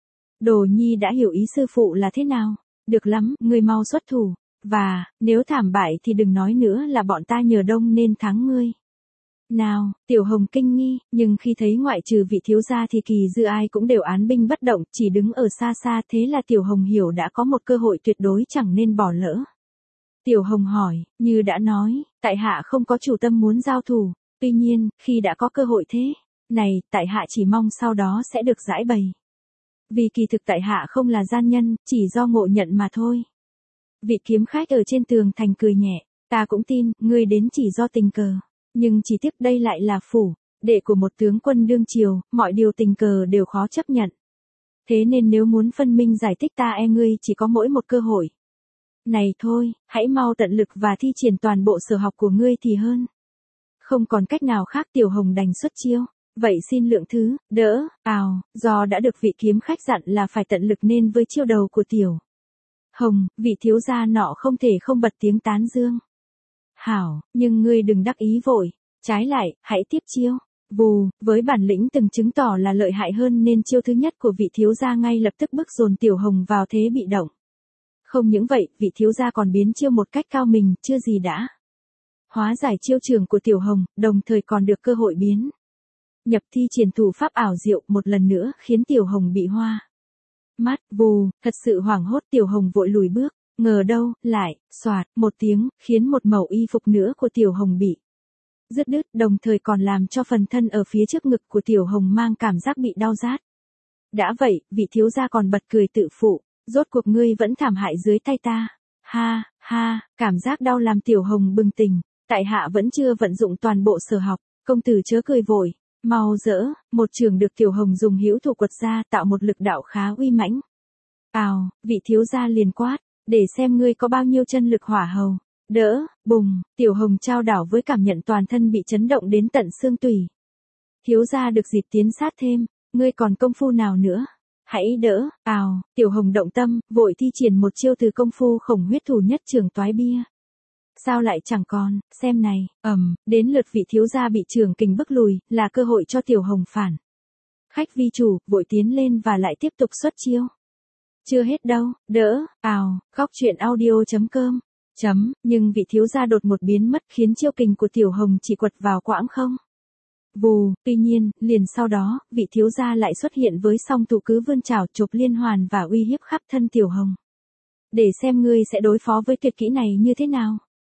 Đồ nhi đã hiểu ý sư phụ là thế nào, được lắm, ngươi mau xuất thủ, và, nếu thảm bại thì đừng nói nữa là bọn ta nhờ đông nên thắng ngươi. Nào, Tiểu Hồng kinh nghi, nhưng khi thấy ngoại trừ vị thiếu gia thì kỳ dư ai cũng đều án binh bất động, chỉ đứng ở xa xa, thế là Tiểu Hồng hiểu đã có một cơ hội tuyệt đối chẳng nên bỏ lỡ. Tiểu Hồng hỏi, như đã nói, tại hạ không có chủ tâm muốn giao thủ, tuy nhiên, khi đã có cơ hội thế này, tại hạ chỉ mong sau đó sẽ được giải bày. Vì kỳ thực tại hạ không là gian nhân, chỉ do ngộ nhận mà thôi. Vị kiếm khách ở trên tường thành cười nhẹ, ta cũng tin, ngươi đến chỉ do tình cờ. Nhưng chỉ tiếc đây lại là phủ đệ của một tướng quân đương triều, mọi điều tình cờ đều khó chấp nhận. Thế nên nếu muốn phân minh giải thích ta e ngươi chỉ có mỗi một cơ hội. Này thôi, hãy mau tận lực và thi triển toàn bộ sở học của ngươi thì hơn. Không còn cách nào khác, Tiểu Hồng đành xuất chiêu. Vậy xin lượng thứ, đỡ, ào, do đã được vị kiếm khách dặn là phải tận lực nên với chiêu đầu của Tiểu Hồng, vị thiếu gia nọ không thể không bật tiếng tán dương. Hảo, nhưng ngươi đừng đắc ý vội, trái lại, hãy tiếp chiêu. Vù, với bản lĩnh từng chứng tỏ là lợi hại hơn nên chiêu thứ nhất của vị thiếu gia ngay lập tức bức dồn Tiểu Hồng vào thế bị động. Không những vậy, vị thiếu gia còn biến chiêu một cách cao minh, chưa gì đã hóa giải chiêu trường của Tiểu Hồng, đồng thời còn được cơ hội biến nhập thi triển thủ pháp ảo diệu một lần nữa khiến Tiểu Hồng bị hoa mắt. Vù, thật sự hoảng hốt, Tiểu Hồng vội lùi bước. Ngờ đâu, lại, xoạt, một tiếng, khiến một mẩu y phục nữa của Tiểu Hồng bị dứt đứt, đồng thời còn làm cho phần thân ở phía trước ngực của Tiểu Hồng mang cảm giác bị đau rát. Đã vậy, vị thiếu gia còn bật cười tự phụ, rốt cuộc ngươi vẫn thảm hại dưới tay ta. Ha, ha, cảm giác đau làm Tiểu Hồng bừng tỉnh, tại hạ vẫn chưa vận dụng toàn bộ sở học, công tử chớ cười vội, mau dỡ, một trường được Tiểu Hồng dùng hữu thủ quật ra tạo một lực đạo khá uy mãnh. Ào, vị thiếu gia liền quát. Để xem ngươi có bao nhiêu chân lực hỏa hầu. Đỡ, bùng, Tiểu Hồng trao đảo với cảm nhận toàn thân bị chấn động đến tận xương tủy. Thiếu gia được dịp tiến sát thêm, ngươi còn công phu nào nữa? Hãy đỡ, ào, Tiểu Hồng động tâm, vội thi triển một chiêu từ công phu khổng huyết thủ nhất trường toái bia. Sao lại chẳng còn, xem này, ầm, đến lượt vị thiếu gia bị trường kình bức lùi, là cơ hội cho Tiểu Hồng phản khách vi chủ, vội tiến lên và lại tiếp tục xuất chiêu. Chưa hết đâu, đỡ, ào, khóc chuyện audio.com. Chấm, nhưng vị thiếu gia đột một biến mất khiến chiêu kình của Tiểu Hồng chỉ quật vào quãng không. Vù, tuy nhiên, liền sau đó, vị thiếu gia lại xuất hiện với song thủ cứ vươn chảo chộp liên hoàn và uy hiếp khắp thân Tiểu Hồng. Để xem ngươi sẽ đối phó với tuyệt kỹ này như thế nào.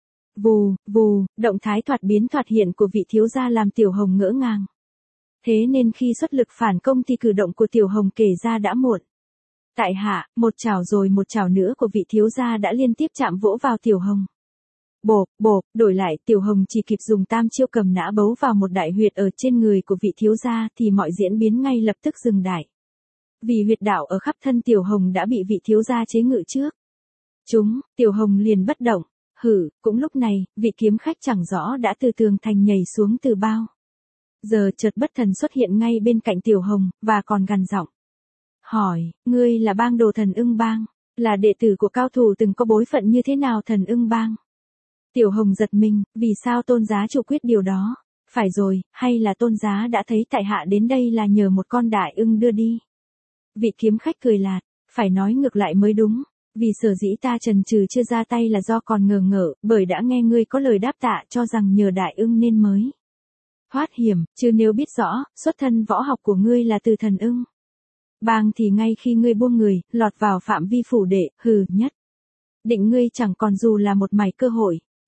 Vù, vù, động thái thoạt biến thoạt hiện của vị thiếu gia làm Tiểu Hồng ngỡ ngàng. Thế nên khi xuất lực phản công thì cử động của Tiểu Hồng kể ra đã muộn. Tại hạ, một chảo rồi một chảo nữa của vị thiếu gia đã liên tiếp chạm vỗ vào Tiểu Hồng. Bộp, bộp, đổi lại, Tiểu Hồng chỉ kịp dùng tam chiêu cầm nã bấu vào một đại huyệt ở trên người của vị thiếu gia thì mọi diễn biến ngay lập tức dừng đại. Vì huyệt đạo ở khắp thân Tiểu Hồng đã bị vị thiếu gia chế ngự trước. Chúng, Tiểu Hồng liền bất động. Hử, cũng lúc này, vị kiếm khách chẳng rõ đã từ tường thành nhảy xuống từ bao giờ chợt bất thần xuất hiện ngay bên cạnh Tiểu Hồng, và còn gằn giọng. Hỏi, ngươi là bang đồ Thần Ưng Bang, là đệ tử của cao thủ từng có bối phận như thế nào Thần Ưng Bang? Tiểu Hồng giật mình, vì sao tôn giá chủ quyết điều đó? Phải rồi, hay là tôn giá đã thấy tại hạ đến đây là nhờ một con đại ưng đưa đi? Vị kiếm khách cười lạt, phải nói ngược lại mới đúng, vì sở dĩ ta chần chừ chưa ra tay là do còn ngờ ngợ, bởi đã nghe ngươi có lời đáp tạ cho rằng nhờ đại ưng nên mới thoát hiểm, chứ nếu biết rõ, xuất thân võ học của ngươi là từ Thần Ưng Bang thì ngay khi ngươi buông người, lọt vào phạm vi phủ đệ, hừ, nhất định ngươi chẳng còn dù là một mảy cơ hội.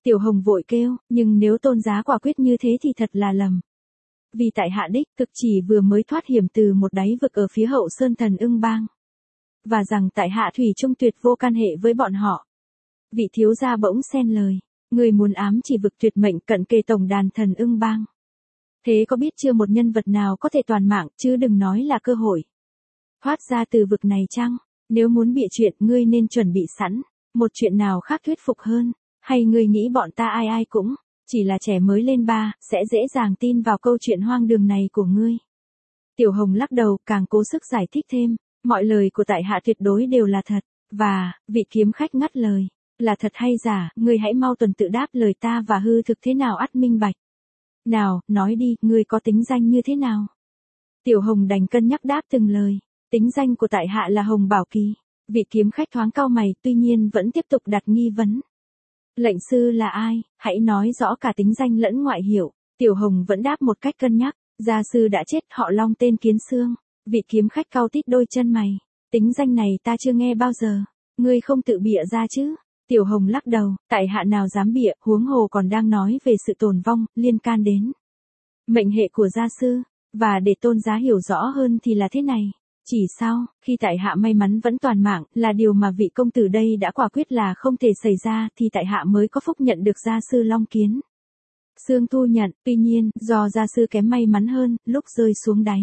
Tiểu Hồng vội kêu, nhưng nếu Tôn giá quả quyết như thế thì thật là lầm. Vì tại hạ đích thực chỉ vừa mới thoát hiểm từ một đáy vực ở phía hậu sơn thần ưng bang. Và rằng tại hạ thủy chung tuyệt vô can hệ với bọn họ. Vị thiếu gia bỗng xen lời, người muốn ám chỉ vực tuyệt mệnh cận kề tổng đàn thần ưng bang. Thế có biết chưa một nhân vật nào có thể toàn mạng, chứ đừng nói là cơ hội. Thoát ra từ vực này chăng? Nếu muốn bịa chuyện, ngươi nên chuẩn bị sẵn. Một chuyện nào khác thuyết phục hơn. Hay ngươi nghĩ bọn ta ai ai cũng, chỉ là trẻ mới lên ba, sẽ dễ dàng tin vào câu chuyện hoang đường này của ngươi. Tiểu Hồng lắc đầu, càng cố sức giải thích thêm. Mọi lời của tại hạ tuyệt đối đều là thật. Và, vị kiếm khách ngắt lời. Là thật hay giả, ngươi hãy mau tuần tự đáp lời ta và hư thực thế nào ắt minh bạch. Nào, nói đi, ngươi có tính danh như thế nào? Tiểu Hồng đành cân nhắc đáp từng lời. Tính danh của tại hạ là Hồng Bảo Kỳ. Vị kiếm khách thoáng cau mày, tuy nhiên vẫn tiếp tục đặt nghi vấn. Lệnh sư là ai? Hãy nói rõ cả tính danh lẫn ngoại hiệu. Tiểu Hồng vẫn đáp một cách cân nhắc. Gia sư đã chết, họ Long tên Kiến Xương. Vị kiếm khách cau tít đôi chân mày. Tính danh này ta chưa nghe bao giờ. Ngươi không tự bịa ra chứ? Tiểu Hồng lắc đầu, tại hạ nào dám bịa, huống hồ còn đang nói về sự tồn vong, liên can đến mệnh hệ của gia sư. Và để Tôn giá hiểu rõ hơn thì là thế này. Chỉ sau, khi tại hạ may mắn vẫn toàn mạng, là điều mà vị công tử đây đã quả quyết là không thể xảy ra, thì tại hạ mới có phúc nhận được gia sư Long Kiến Xương thu nhận. Tuy nhiên, do gia sư kém may mắn hơn, lúc rơi xuống đáy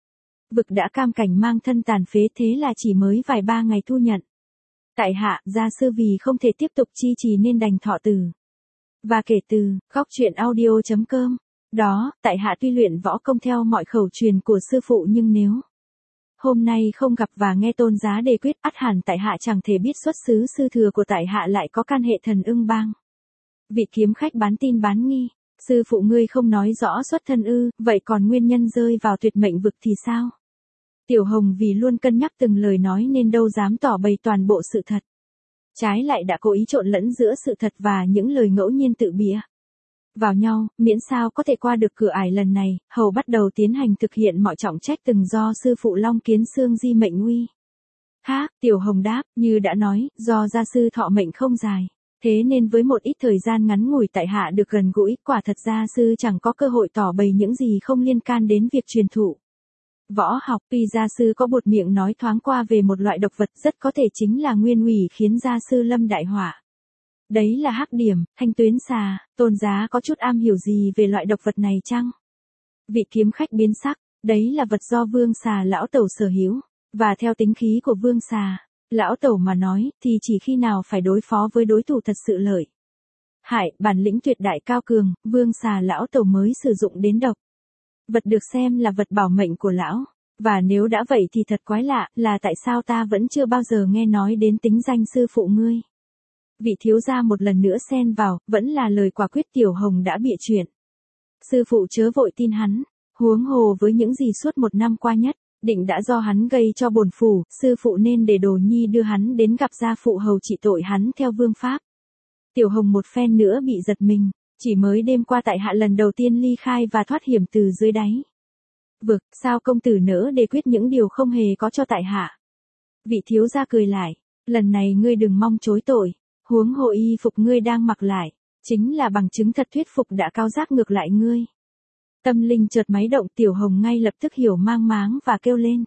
vực đã cam cảnh mang thân tàn phế, thế là chỉ mới vài ba ngày thu nhận. Tại hạ, gia sư vì không thể tiếp tục chi trì nên đành thọ tử. Và kể từ, góc truyện audio chấm com, đó, tại hạ tuy luyện võ công theo mọi khẩu truyền của sư phụ nhưng nếu hôm nay không gặp và nghe Tôn giá đề quyết, ắt hẳn tại hạ chẳng thể biết xuất xứ sư thừa của tại hạ lại có can hệ thần ưng bang. Vị kiếm khách bán tin bán nghi, sư phụ ngươi không nói rõ xuất thân ư, vậy còn nguyên nhân rơi vào tuyệt mệnh vực thì sao? Tiểu Hồng vì luôn cân nhắc từng lời nói nên đâu dám tỏ bày toàn bộ sự thật. Trái lại đã cố ý trộn lẫn giữa sự thật và những lời ngẫu nhiên tự bịa vào nhau, miễn sao có thể qua được cửa ải lần này. Hầu bắt đầu tiến hành thực hiện mọi trọng trách từng do sư phụ Long Kiến Xương di mệnh uy. Ha, Tiểu Hồng đáp, như đã nói, do gia sư thọ mệnh không dài. Thế nên với một ít thời gian ngắn ngủi tại hạ được gần gũi, quả thật gia sư chẳng có cơ hội tỏ bày những gì không liên can đến việc truyền thụ võ học. Tuy gia sư có buột miệng nói thoáng qua về một loại độc vật rất có thể chính là nguyên ủy khiến gia sư lâm đại họa. Đấy là hắc điểm, thanh tuyến xà. Tôn giá có chút am hiểu gì về loại độc vật này chăng? Vị kiếm khách biến sắc, đấy là vật do vương xà lão tẩu sở hữu. Và theo tính khí của vương xà lão tẩu mà nói, thì chỉ khi nào phải đối phó với đối thủ thật sự lợi hại, bản lĩnh tuyệt đại cao cường, vương xà lão tẩu mới sử dụng đến độc. Vật được xem là vật bảo mệnh của lão. Và nếu đã vậy thì thật quái lạ, là tại sao ta vẫn chưa bao giờ nghe nói đến tính danh sư phụ ngươi. Vị thiếu gia một lần nữa xen vào, vẫn là lời quả quyết. Tiểu Hồng đã bịa chuyện. Sư phụ chớ vội tin hắn, huống hồ với những gì suốt một năm qua nhất định đã do hắn gây cho bổn phủ, sư phụ nên để Đồ Nhi đưa hắn đến gặp gia phụ hầu trị tội hắn theo vương pháp. Tiểu Hồng một phen nữa bị giật mình, chỉ mới đêm qua tại hạ lần đầu tiên ly khai và thoát hiểm từ dưới đáy vực, sao công tử nỡ để quyết những điều không hề có cho tại hạ? Vị thiếu gia cười lại, lần này ngươi đừng mong chối tội, huống hồ y phục ngươi đang mặc lại, chính là bằng chứng thật thuyết phục đã cao giác ngược lại ngươi. Tâm linh chợt máy động, Tiểu Hồng ngay lập tức hiểu mang máng và kêu lên.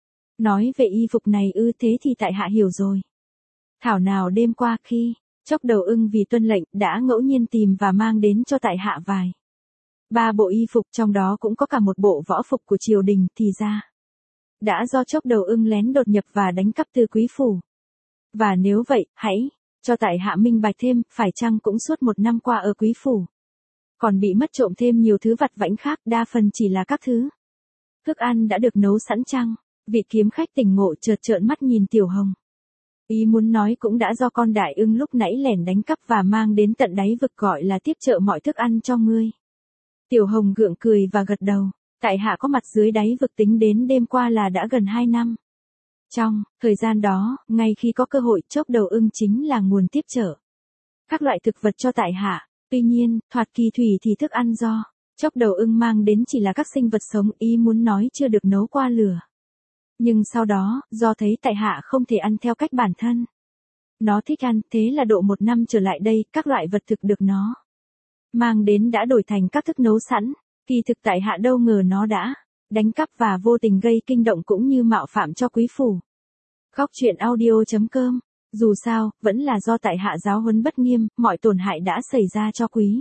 Nói về y phục này ư, thế thì tại hạ hiểu rồi. Thảo nào đêm qua khi Chốc Đầu Ưng vì tuân lệnh đã ngẫu nhiên tìm và mang đến cho tại hạ vài ba bộ y phục, trong đó cũng có cả một bộ võ phục của triều đình, thì ra đã do Chốc Đầu Ưng lén đột nhập và đánh cắp từ quý phủ. Và nếu vậy, hãy cho tại hạ minh bạch thêm, phải chăng cũng suốt một năm qua ở quý phủ còn bị mất trộm thêm nhiều thứ vặt vãnh khác, đa phần chỉ là các thứ thức ăn đã được nấu sẵn chăng? Vị kiếm khách tỉnh ngộ chợt trợn mắt nhìn Tiểu Hồng. Ý muốn nói cũng đã do con đại ưng lúc nãy lẻn đánh cắp và mang đến tận đáy vực, gọi là tiếp trợ mọi thức ăn cho ngươi. Tiểu Hồng gượng cười và gật đầu, tại hạ có mặt dưới đáy vực tính đến đêm qua là đã gần hai năm. Trong thời gian đó, ngay khi có cơ hội, Chốc Đầu Ưng chính là nguồn tiếp trợ các loại thực vật cho tại hạ. Tuy nhiên, thoạt kỳ thủy thì thức ăn do Chốc Đầu Ưng mang đến chỉ là các sinh vật sống, ý muốn nói chưa được nấu qua lửa. Nhưng sau đó, do thấy tại hạ không thể ăn theo cách bản thân Nó thích ăn, thế là độ một năm trở lại đây, các loại vật thực được nó mang đến đã đổi thành các thức nấu sẵn. Kỳ thực tại hạ đâu ngờ nó đã đánh cắp và vô tình gây kinh động cũng như mạo phạm cho quý phủ. Khóc chuyện audio.com. Dù sao, vẫn là do tại hạ giáo huấn bất nghiêm, mọi tổn hại đã xảy ra cho quý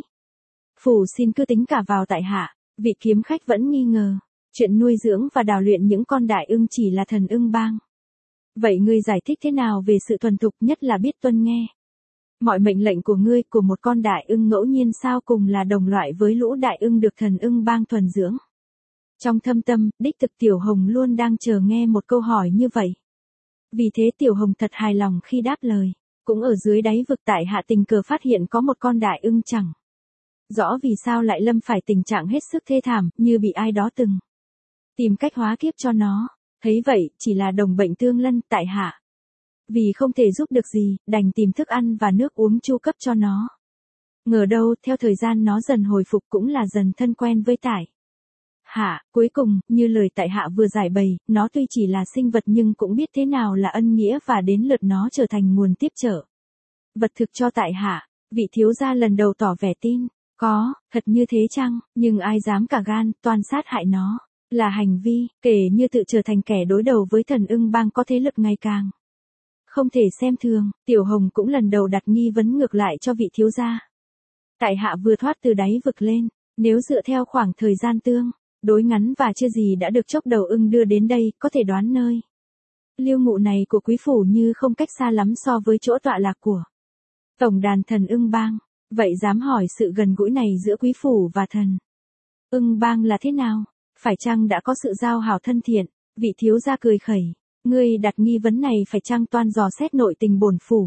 phủ xin cứ tính cả vào tại hạ. Vị kiếm khách vẫn nghi ngờ, chuyện nuôi dưỡng và đào luyện những con đại ưng chỉ là thần ưng bang. Vậy ngươi giải thích thế nào về sự thuần thục, nhất là biết tuân nghe mọi mệnh lệnh của ngươi, của một con đại ưng ngẫu nhiên sao cùng là đồng loại với lũ đại ưng được thần ưng bang thuần dưỡng? Trong thâm tâm, đích thực Tiểu Hồng luôn đang chờ nghe một câu hỏi như vậy. Vì thế Tiểu Hồng thật hài lòng khi đáp lời. Cũng ở dưới đáy vực tại hạ tình cờ phát hiện có một con đại ưng chẳng rõ vì sao lại lâm phải tình trạng hết sức thê thảm, như bị ai đó từng tìm cách hóa kiếp cho nó. Thấy vậy, chỉ là đồng bệnh tương lân, tại hạ vì không thể giúp được gì, đành tìm thức ăn và nước uống chu cấp cho nó. Ngờ đâu, theo thời gian nó dần hồi phục cũng là dần thân quen với tại hạ. Cuối cùng, như lời tại hạ vừa giải bày, nó tuy chỉ là sinh vật nhưng cũng biết thế nào là ân nghĩa và đến lượt nó trở thành nguồn tiếp trợ vật thực cho tại hạ. Vị thiếu gia lần đầu tỏ vẻ tin. Có, thật như thế chăng, nhưng ai dám cả gan, toan sát hại nó. Là hành vi, kể như tự trở thành kẻ đối đầu với thần ưng bang có thế lực ngày càng không thể xem thường. Tiểu Hồng cũng lần đầu đặt nghi vấn ngược lại cho vị thiếu gia. Tại hạ vừa thoát từ đáy vực lên, nếu dựa theo khoảng thời gian tương đối ngắn và chưa gì đã được chốc đầu ưng đưa đến đây, có thể đoán nơi lưu ngụ này của quý phủ như không cách xa lắm so với chỗ tọa lạc của tổng đàn thần ưng bang. Vậy dám hỏi sự gần gũi này giữa quý phủ và thần ưng bang là thế nào? Phải chăng đã có sự giao hảo thân thiện? Vị thiếu gia cười khẩy. Ngươi đặt nghi vấn này phải chăng toan dò xét nội tình bổn phủ?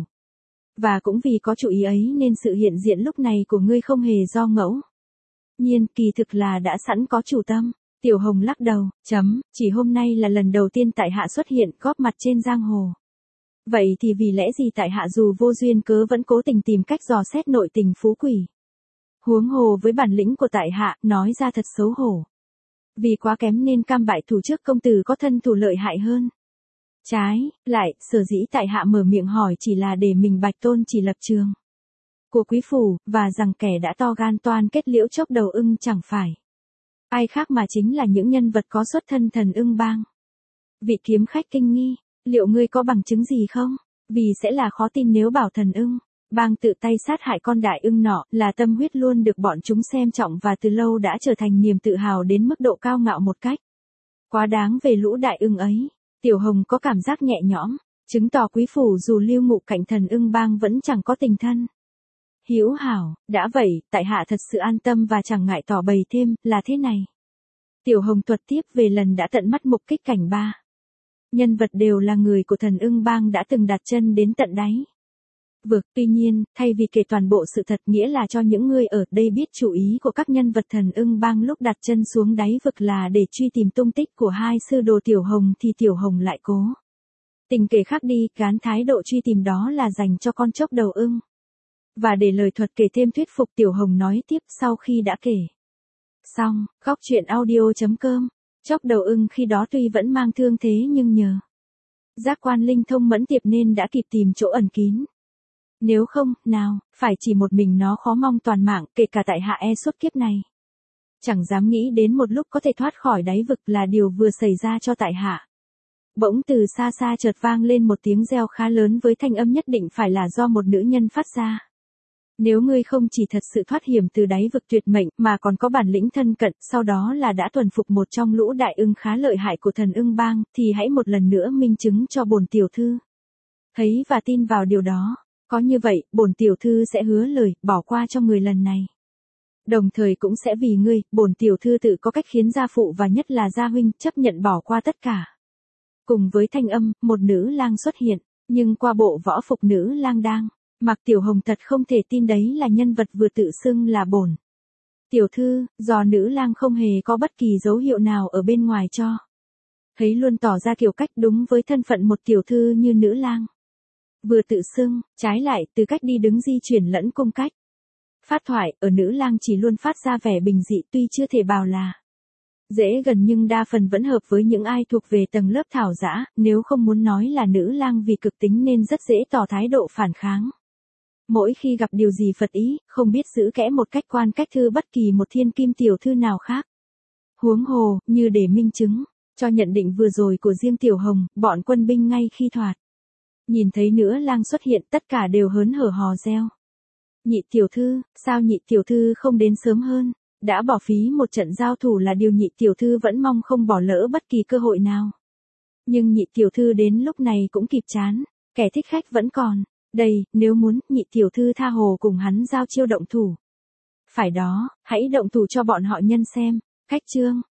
Và cũng vì có chủ ý ấy nên sự hiện diện lúc này của ngươi không hề do ngẫu nhiên, kỳ thực là đã sẵn có chủ tâm. Tiểu Hồng lắc đầu, chấm, chỉ hôm nay là lần đầu tiên tại hạ xuất hiện góp mặt trên giang hồ. Vậy thì vì lẽ gì tại hạ dù vô duyên cớ vẫn cố tình tìm cách dò xét nội tình phú quỷ? Huống hồ với bản lĩnh của tại hạ, nói ra thật xấu hổ. Vì quá kém nên cam bại thủ trước công tử có thân thủ lợi hại hơn. Trái lại, sở dĩ tại hạ mở miệng hỏi chỉ là để mình bạch tôn chỉ lập trường của quý phủ, và rằng kẻ đã to gan toan kết liễu chốc đầu ưng chẳng phải ai khác mà chính là những nhân vật có xuất thân thần ưng bang. Vị kiếm khách kinh nghi, liệu ngươi có bằng chứng gì không? Vì sẽ là khó tin nếu bảo thần ưng bang tự tay sát hại con đại ưng nọ, là tâm huyết luôn được bọn chúng xem trọng và từ lâu đã trở thành niềm tự hào đến mức độ cao ngạo một cách quá đáng về lũ đại ưng ấy. Tiểu Hồng có cảm giác nhẹ nhõm, chứng tỏ quý phủ dù lưu ngụ cạnh thần ưng bang vẫn chẳng có tình thân hữu hảo. Đã vậy, tại hạ thật sự an tâm và chẳng ngại tỏ bày thêm, là thế này. Tiểu Hồng thuật tiếp về lần đã tận mắt mục kích cảnh ba nhân vật đều là người của thần ưng bang đã từng đặt chân đến tận đáy vực. Tuy nhiên, thay vì kể toàn bộ sự thật, nghĩa là cho những người ở đây biết chủ ý của các nhân vật thần ưng bang lúc đặt chân xuống đáy vực là để truy tìm tung tích của hai sư đồ Tiểu Hồng, thì Tiểu Hồng lại cố tình kể khác đi, gán thái độ truy tìm đó là dành cho con chốc đầu ưng. Và để lời thuật kể thêm thuyết phục, Tiểu Hồng nói tiếp sau khi đã kể xong. Khóc chuyện audio.com. Chốc đầu ưng khi đó tuy vẫn mang thương thế nhưng nhờ giác quan linh thông mẫn tiệp nên đã kịp tìm chỗ ẩn kín. Nếu không, nào, phải chỉ một mình nó khó mong toàn mạng, kể cả tại hạ e suốt kiếp này chẳng dám nghĩ đến một lúc có thể thoát khỏi đáy vực là điều vừa xảy ra cho tại hạ. Bỗng từ xa xa chợt vang lên một tiếng reo khá lớn với thanh âm nhất định phải là do một nữ nhân phát ra. Nếu ngươi không chỉ thật sự thoát hiểm từ đáy vực tuyệt mệnh mà còn có bản lĩnh thân cận, sau đó là đã thuần phục một trong lũ đại ưng khá lợi hại của thần ưng bang, thì hãy một lần nữa minh chứng cho bổn tiểu thư thấy và tin vào điều đó. Có như vậy, bổn tiểu thư sẽ hứa lời bỏ qua cho người lần này. Đồng thời cũng sẽ vì ngươi, bổn tiểu thư tự có cách khiến gia phụ và nhất là gia huynh chấp nhận bỏ qua tất cả. Cùng với thanh âm, một nữ lang xuất hiện, nhưng qua bộ võ phục nữ lang đang mặc. Tiểu Hồng thật không thể tin đấy là nhân vật vừa tự xưng là bổn tiểu thư, do nữ lang không hề có bất kỳ dấu hiệu nào ở bên ngoài cho thấy luôn tỏ ra kiểu cách đúng với thân phận một tiểu thư như nữ lang vừa tự xưng. Trái lại, từ cách đi đứng di chuyển lẫn cung cách phát thoại ở nữ lang chỉ luôn phát ra vẻ bình dị, tuy chưa thể bảo là Dễ gần nhưng đa phần vẫn hợp với những ai thuộc về tầng lớp thảo dã, nếu không muốn nói là nữ lang vì cực tính nên rất dễ tỏ thái độ phản kháng. Mỗi khi gặp điều gì phật ý, không biết giữ kẽ một cách quan cách thư bất kỳ một thiên kim tiểu thư nào khác. Huống hồ, như để minh chứng cho nhận định vừa rồi của riêng Tiểu Hồng, bọn quân binh ngay khi thoạt nhìn thấy nữa lang xuất hiện tất cả đều hớn hở hò reo. Nhị tiểu thư, sao nhị tiểu thư không đến sớm hơn? Đã bỏ phí một trận giao thủ là điều nhị tiểu thư vẫn mong không bỏ lỡ bất kỳ cơ hội nào. Nhưng nhị tiểu thư đến lúc này cũng kịp chán, kẻ thích khách vẫn còn. Đây, nếu muốn, nhị tiểu thư tha hồ cùng hắn giao chiêu động thủ. Phải đó, hãy động thủ cho bọn họ nhân xem. Khách chương.